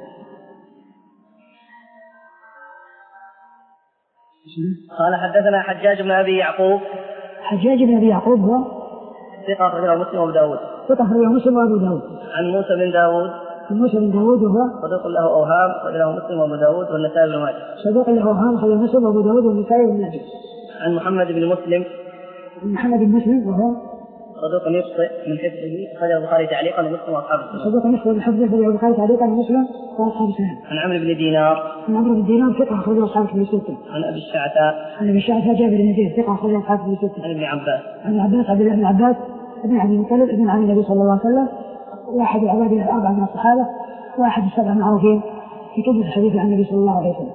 قال حدثنا حجاج بن أبي يعقوب. حجاج بن أبي يعقوب هو ثقة أخرجه مسلم وأبو داود. ثقة أخرجه مسلم وأبو داود. عن موسى بن داود. موسى بن داود وهو صدوق له أوهام أخرجه مسلم وأبو داود والنسائي بن ماجه. صدوق له أوهام أخرجه مسلم وأبو داود والنسائي بن ماجه. عن محمد بن مسلم. محمد بن مسلم وهو صدوق يخطئ من حفظه أخرجه البخاري تعليقا ومسلم وأصحاب السنن. صدوق يخطئ من حفظه أخرجه البخاري تعليقا ومسلم وأصحاب السنن. عن عمرو بن دينار. عن عمرو بن دينار ثقة أخرجه أصحاب الكتب الستة. عن أبي الشعثاء. عن أبي الشعثاء جابر بن زيد ثقة أخرجه أصحاب الكتب الستة. عن ابن عباس. عن عباس عبد الله بن عباس ابن عبد المطلب ابن عم النبي صلى الله عليه وسلم، واحد العباد الأربعة من الصحابة، واحد السبع المعروفين في كتب الحديث عن النبي صلى الله عليه وسلم.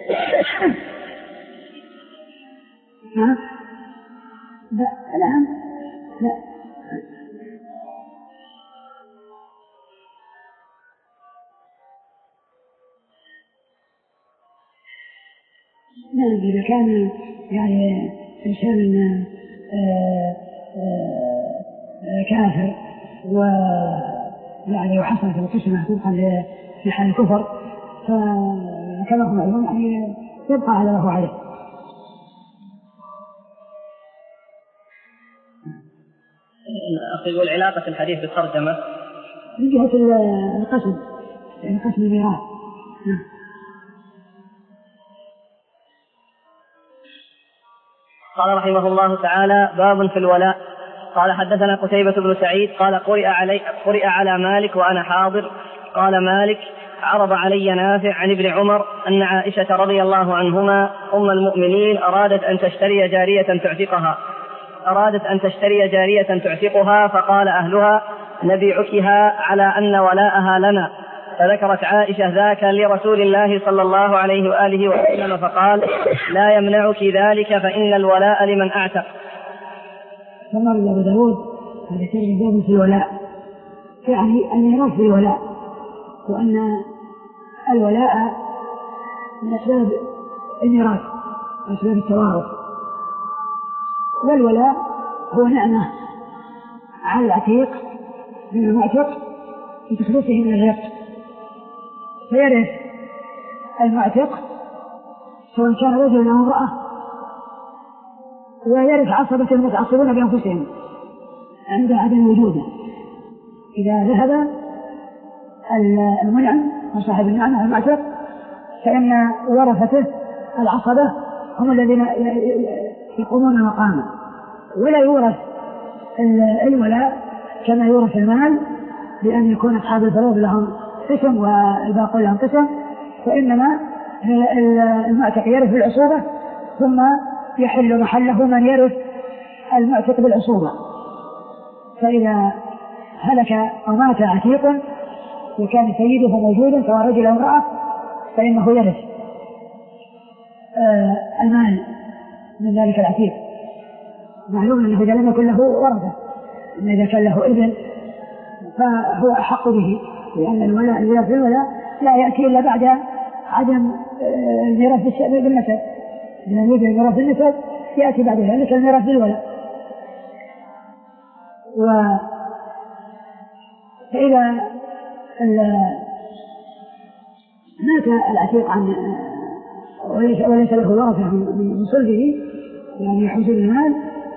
ها؟ لا الآن لا. نعم إذا كان يعني إنسان كافر ويعني وحصل في القسمة طبقا في حال الكفر فكما هو معلوم يعني يبقى على ما هو عليه. أخي يقول علاقة الحديث بالترجمة من جهة القسم، يعني قسم الميراث. قال رحمه الله تعالى: باب في الولاء. قال حدثنا قتيبة بن سعيد قال قرئ علي قرئ على مالك وأنا حاضر. قال مالك: عرض علي نافع عن ابن عمر أن عائشة رضي الله عنهما أم المؤمنين أرادت أن تشتري جارية تعتقها أرادت أن تشتري جارية تعتقها فقال أهلها: نبيعكها على أن ولاءها لنا. فذكرت عائشة ذاك لرسول الله صلى الله عليه وآله وسلم فقال: لا يمنعك ذلك فإن الولاء لمن أعتق. ثم أبو داود هذا ترجمة في الولاء، يعني الميراث في الولاء، وأن الولاء من أسباب الميراث وأسباب التوارث، والولاء هو نعمة على العتيق من المعتق بتخليصه من الرق، فيرث المعتق سواء كان رجل أو امرأة، ويرث عصبة المتعصبون بأنفسهم عند عدم وجوده. إذا ذهب المنعم وصاحب النعمة المعتق فإن ورثته العصبة هم الذين يقومون مقامه، ولا يورث الولاء كما يورث المال بأن يكون أصحاب الفروض لهم قسم والباقون لهم قسم، فإنما المعتق يرث بالعصوبة ثم يحل محله من يرث المعتق بالعصوبة. فإذا هلك أو مات عتيق وكان سيده موجودا سواء رجل أو امرأة فإنه يرث آه المال من ذلك العتيق. معلوم أنه إذا لم يكن له ورثة، إن إذا كان له ابن فهو أحق به، لأن الولاء الميراث بالولاء لا يأتي إلا بعد عدم الميراث بالنسب. إذا يوجد الميراث بالنسب يأتي بعد ذلك الميراث بالولاء. و فإذا مات العتيق عن وليس, وليس له ورثة من صلبه يعني حصول المال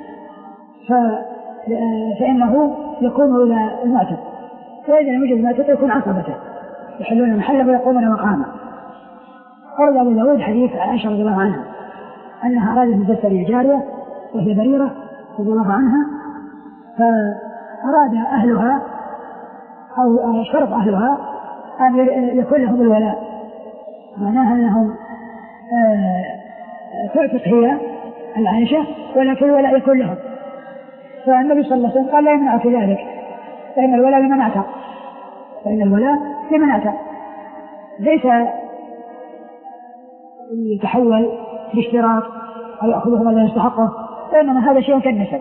فإنه يكون إلى المعتق، وإذا لم يوجد المعتق يكون عصبته يحلون محله ويقومون مقامه. أرد أبو داود حديث عائشة رضي الله عنها أنها أرادت أن تستري جارية وهي بريرة رضي الله عنها، فأراد أهلها أو اشترط أهلها أن يكون لهم الولاء، معناها أنهم تعتق هي العائشة ولكن الولاء يكون لهم. فالنبي صلى الله عليه وسلم قال لا يمنعك ذلك، فإن الولاء لمن اعتق، فإن الولاء لمن اعتق، ليس يتحول باشتراط أو يأخذه ما لا يستحقه، وإنما هذا شيء كالنسب،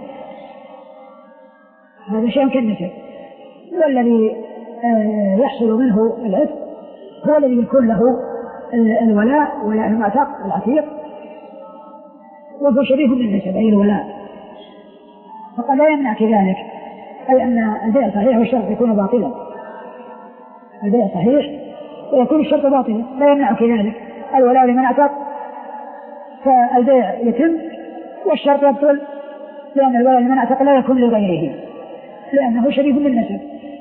هذا شيء كالنسب، والذي يحصل منه العتق هو الذي يكون له الولاء ولاء المعتق العتيق، وهو شريف للنسب أي الولاء. فقد لا يمنعك ذلك، أي أن البيع صحيح والشرط يكون باطلا، البيع صحيح ويكون الشرط باطلا، لا يمنعك ذلك، الولاء لمن اعتق فالبيع يتم والشرط يبطل، لأن الولاء لمن اعتق لا يكون لغيره لأنه شريف للنسب.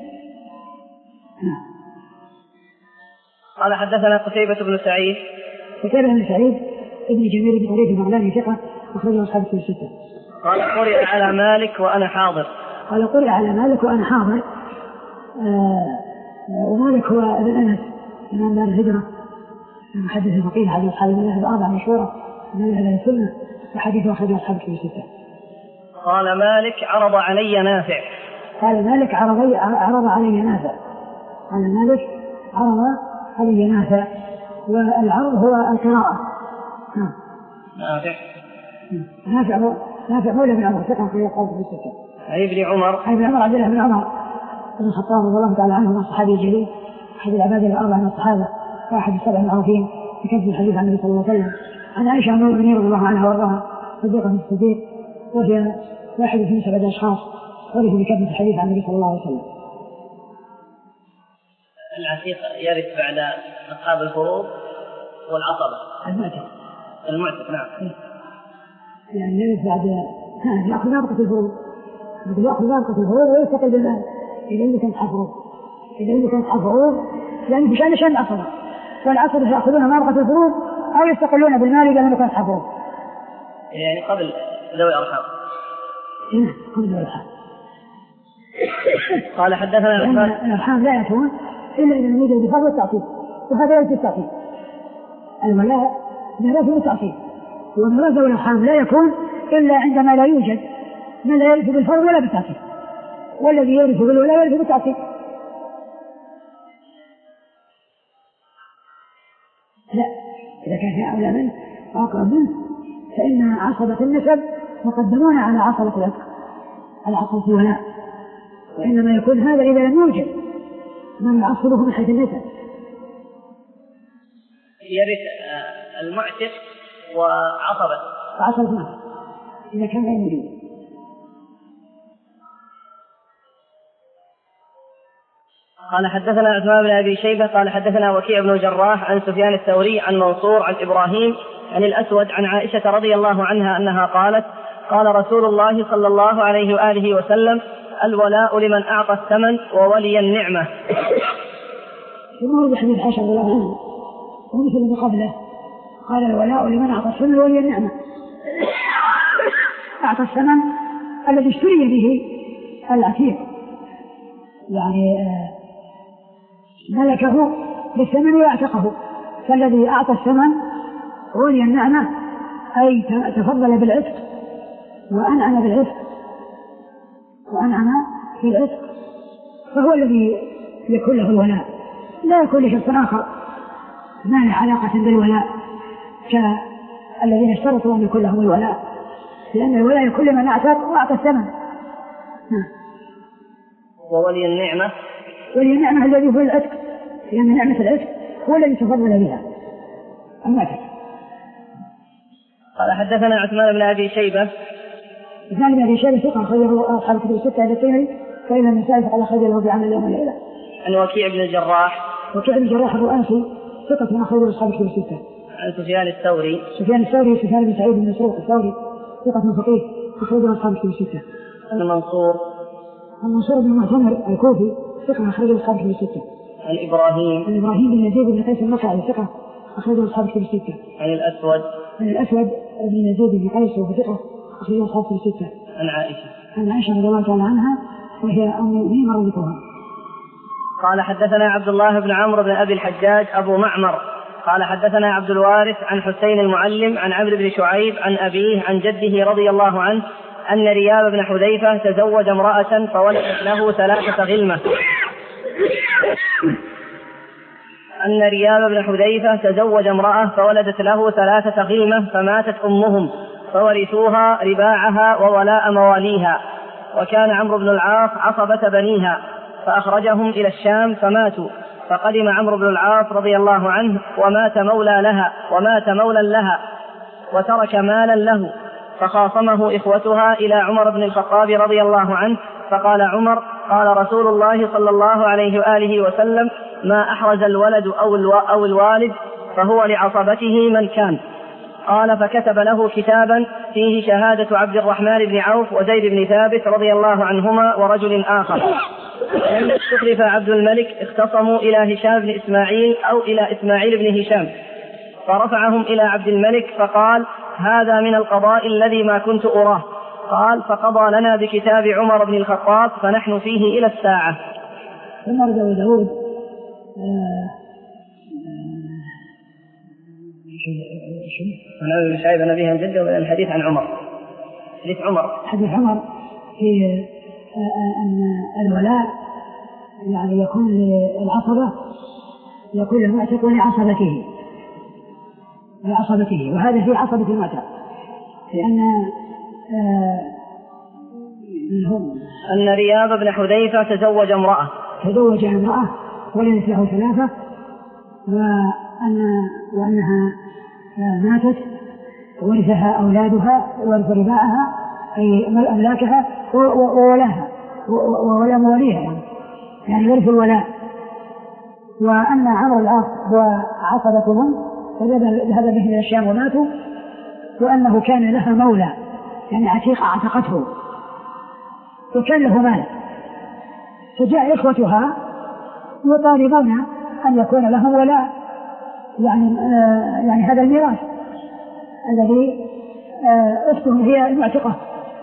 قال حدثنا قتيبة بن سعيد قتيبة بن سعيد ابن جميل بن طريف المغلاني ثقة أخرجه أصحاب الكتب الستة. قال قرئ على مالك وأنا حاضر. قال قرئ على مالك وأنا حاضر. آه ومالك هو ابن أنس إمام دار الهجرة، محدث الفقيه، حديث أصحاب المذاهب الأربعة مشهورة من أهل السنة، وحديث أخرجه أصحاب الكتب الستة. قال مالك عرض علي نافع. قال مالك عرض عرض علي نافع. قال مالك عرض علي نافع، والعرض هو القراءة. نافع نافع نافع مولى بن عمر ثقة في قول في الستة. عن ابن عمر عن ابن عمر عبد الله بن عمر بن الخطاب رضي الله تعالى عنه من الصحابي الجليل، أحد العباد الأربعة من الصحابة وأحد السبع المعروفين بكثرة الحديث عن النبي صلى الله عليه وسلم. عن عائشة أم المؤمنين رضي الله عنها وارضاها صديقة من الصديق، وهي واحد من سبعة أشخاص ورثوا بكثرة الحديث عن النبي صلى الله عليه وسلم. العتيق يرث بعد أصحاب الفروض والعصبة. المعتق المعتق نعم، يعني يرث بعد يأخذ نابقة الفروض، يأخذ نابقة الفروض ويستقل بالمال إذا اللي كانت حفروض، إذا اللي كانت حفروض يعني بشأن شأن العصبة، والعصبة يأخذون نابقة الفروض أو يستقلون بالمال إذا لم يكن حفروض، يعني قبل ذوي الأرحام. قبل ذوي الأرحام. قال حدثنا الأرحام لا يكون إلا إذا لم يوجد بفضل التعصيب، وهذا ليس التعصيب، الولاء ميراث التعصيب، وميراث ذوي الأرحام لا يكون إلا عندما لا يوجد من لا يرث بالفرض ولا بالتعصيب، والذي يرث بالولاء يرث بالتعصيب. لا، إذا كان في أولى منه وأقرب منه فإن عصبة النسب مقدمون على عصبة العتق، على عصبة الولاء، وإنما يكون هذا إذا لم يوجد من يعصبه من حيث النسب. يرث المعتق وعصبة وعصبة النسب إذا كان غير موجود. قال حدثنا عثمان بن أبي شيبة قال حدثنا وكيع بن الجراح عن سفيان الثوري عن منصور عن إبراهيم عن الأسود عن عائشة رضي الله عنها أنها قالت قال رسول الله صلى الله عليه وآله وسلم الولاء لمن أعطى الثمن وولي النعمة. ثم ورد حديث عائشة رضي الله عنها ومثل ما قبله قال الولاء لمن أعطى الثمن وولي النعمة. أعطى الثمن الذي اشتري به العتيق، يعني ملكه بالثمن ويعتقه، فالذي أعطى الثمن ولي النعمة أي تفضل بالعتق وأنعم بالعتق وأنعم بالعتق، فهو الذي يكون له الولاء، لا يكون لشخص آخر ما له علاقة بالولاء كالذين اشترطوا أن يكون لهم الولاء، لأن الولاء يكون لمن أعتق وأعطى الثمن. وولي النعمة ولي النعمة الذي هو العتق، لأن نعمة العتق هو الذي تفضل بها المعتق. قال حدثنا عثمان بن أبي شيبة. عثمان بن أبي شيبة ثقة أخرجه أصحاب الكتب الستة إلى الترمذي فإن النسائي فقد أخرج له بعمل اليوم والليلة. عن وكيع بن الجراح. وكيع بن الجراح الرؤاسي ثقة أخرجه أصحاب الكتب الستة. عن سفيان الثوري. سفيان الثوري سفيان بن سعيد بن مسروق الثوري ثقة فقيه أخرجه أصحاب الكتب الستة. عن منصور. عن منصور بن معتمر الكوفي ثقة أخرجه أصحاب الكتب الستة. عن إبراهيم. عن إبراهيم بن يزيد بن قيس النخعي ثقة أخرجه أصحاب الكتب الستة. عن الأسود. عن الأسود بن يزيد بن قيس وثقة أخرجه أصحاب الكتب الستة. عن عائشة. عن عائشة رضي الله تعالى عنها وهي أم المؤمنين مرضتها. قال حدثنا عبد الله بن عمرو بن أبي الحجاج أبو معمر قال حدثنا عبد الوارث عن حسين المعلم عن عمرو بن شعيب عن أبيه عن جده رضي الله عنه أن رياب بن حذيفة تزوج امرأة فولدت له ثلاثة غلمة أن رياب بن حذيفة تزوج امرأة فولدت له ثلاثة غلمة فماتت أمهم فورثوها رباعها وولاء مواليها، وكان عمرو بن العاص عصبة بنيها فأخرجهم إلى الشام فماتوا، فقدم عمرو بن العاص رضي الله عنه ومات مولى لها ومات مولى لها وترك مالا له، فخاصمه إخوتها إلى عمر بن الخطاب رضي الله عنه فقال عمر قال رسول الله صلى الله عليه وآله وسلم ما أحرز الولد أو الوالد فهو لعصبته من كان. قال فكتب له كتابا فيه شهادة عبد الرحمن بن عوف وزيد بن ثابت رضي الله عنهما ورجل آخر. لما استخلف عبد الملك اختصموا إلى هشام بن إسماعيل أو إلى إسماعيل بن هشام فرفعهم إلى عبد الملك فقال هذا من القضاء الذي ما كنت أراه. قال فقضى لنا بكتاب عمر بن الخطاب فنحن فيه إلى الساعة. ثم رجع داود عن عمرو بن شعيب عن أبيه عن جده وبدأ الحديث عن عمر. حديث عمر حديث عمر في أن الولاء يعني يكون للعصبة يكون المعتق لعصبته لعصبته وهذا في عصبة المعتق لأن أن رياب بن حذيفة تزوج امرأة تزوج امرأة ولدت له ثلاثة وأن وأنها ماتت ورثها أولادها ورث رباعها أي أملاكها وولاها وولا مواليها يعني يعني ورث الولاء، وأن عمرو العاص هو عصبتهم فذهب به إلى الشام وماتوا، وأنه كان لها مولى يعني عتيق اعتقته وكان له مال، فجاء إخوتها يطالبون أن يكون لهم ولاء يعني آه يعني هذا الميراث الذي آه أختهم هي المعتقة،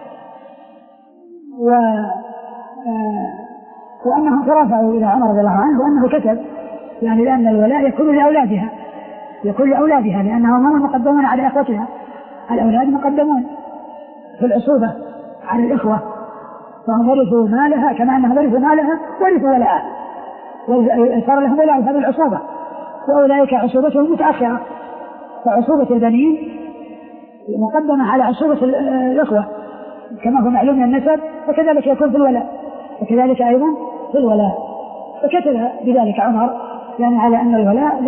و آه وأنهم ترافعوا إلى عمر رضي الله عنه وأنه كتب يعني لأن الولاء يكون لأولادها يكون لأولادها لأنهم هم مقدمون على إخوتها، الأولاد مقدمون في العصوبة على الإخوة فهم ورثوا مالها كما أنهم ورثوا مالها ورثوا ولاءها صار لهم ولاء هذه العصوبة، وأولئك عصوبتهم متأخرة، فعصوبة البنين مقدمة على عصوبة الإخوة كما هو معلوم من النسب، وكذلك يكون في الولاء وكذلك أيضا في الولاء، فكتب بذلك عمر يعني على أن الولاء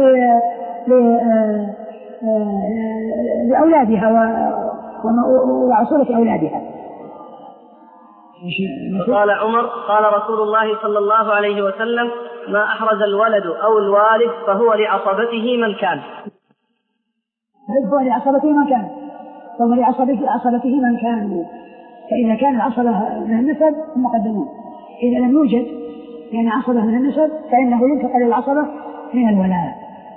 لأولادها وعصوبة أولادها. قال عمر قال رسول الله صلى الله عليه وسلم ما أحرز الولد أو الوالد فهو لعصبته من كان فهو لعصبته من كان فهو لعصبته من كان فإذا كان العصبة من النسب هم مقدمون، إذا لم يوجد يعني عصبة من النسب فإنه ينتقل للعصبة من الولاء.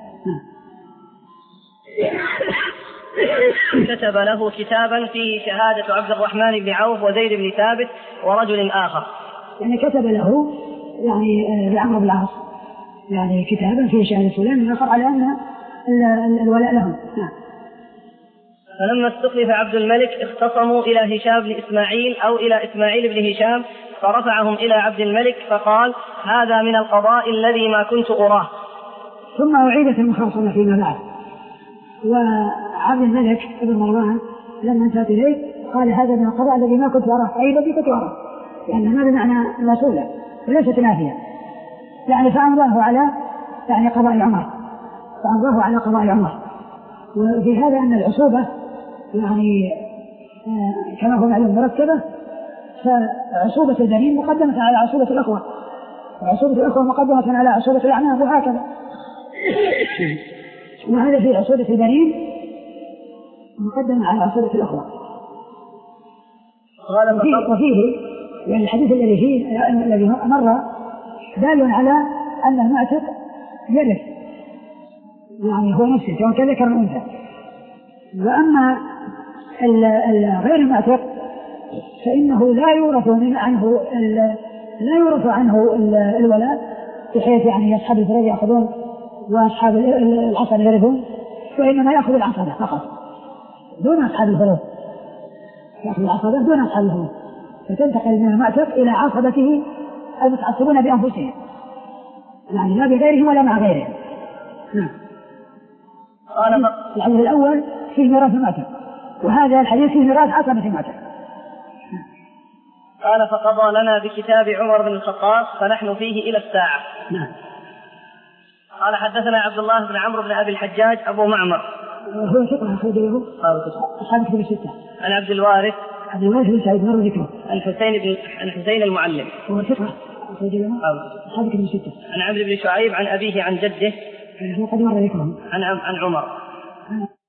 كتب له كتابا فيه شهادة عبد الرحمن بن عوف وزيد بن ثابت ورجل آخر، يعني كتب له يعني لعمرو بن العاص يعني كتابا فيه شهادة فلان آخر على أن الولاء لهم. فلما استخلف عبد الملك اختصموا إلى هشام بن إسماعيل أو إلى إسماعيل بن هشام فرفعهم إلى عبد الملك فقال هذا من القضاء الذي ما كنت أراه. ثم أعيدت المخاصمة فيما بعد، وعبد الملك بن مروان لما انتهت إليه قال هذا من القضاء الذي ما كنت أراه أي الذي كنت أراه، لأن هذا معنى المسؤولة وليست نافية، يعني فأمضاه على يعني قضاء عمر، فأمضاه على قضاء عمر. وفي هذا أن العصوبة يعني آه كما هو معلوم مرتبة، فعصوبة البنين مقدمة على عصوبة الأخوة، وعصوبة الأخوة مقدمة على عصوبة الأعمام، وهكذا. وهذا في عصوبة البنين مقدمة على عصوبة الأخوة. وفيه, وفيه يعني الحديث الذي فيه الذي مر دال على أن المعتق يرث، يعني هو نفسه سواء كان ذكر أو أنثى. وأما غير المعتق فإنه لا يورث من عنه لا يورث عنه الولاء، بحيث يعني أصحاب الفروض يأخذون وأصحاب العصبة يرثون، وإنما يأخذ العصبة فقط دون أصحاب الفروض، يأخذ العصبة دون أصحاب الفروض، فتنتقل من المعتق إلى عصبته المتعصبون بأنفسهم، يعني لا بغيرهم ولا مع غيرهم. نعم. الحديث الأول فيه ميراث المعتق، وهذا الحديث فيه ميراث عصبة المعتق. قال فقضى لنا بكتاب عمر بن الخطاب فنحن فيه إلى الساعة. نعم. قال حدثنا عبد الله بن عمرو بن أبي الحجاج أبو معمر، هو ثقة أخرج له أصحاب كتب الستة. عن عبد الوارث عبد الوارث بن سعيد مر ذكره. عن حسين بن عن حسين المعلم، هو ثقة أخرج له أصحاب كتب الستة. عن عمرو بن شعيب عن أبيه عن جده، هو قد مر ذكره. عن عن عمر.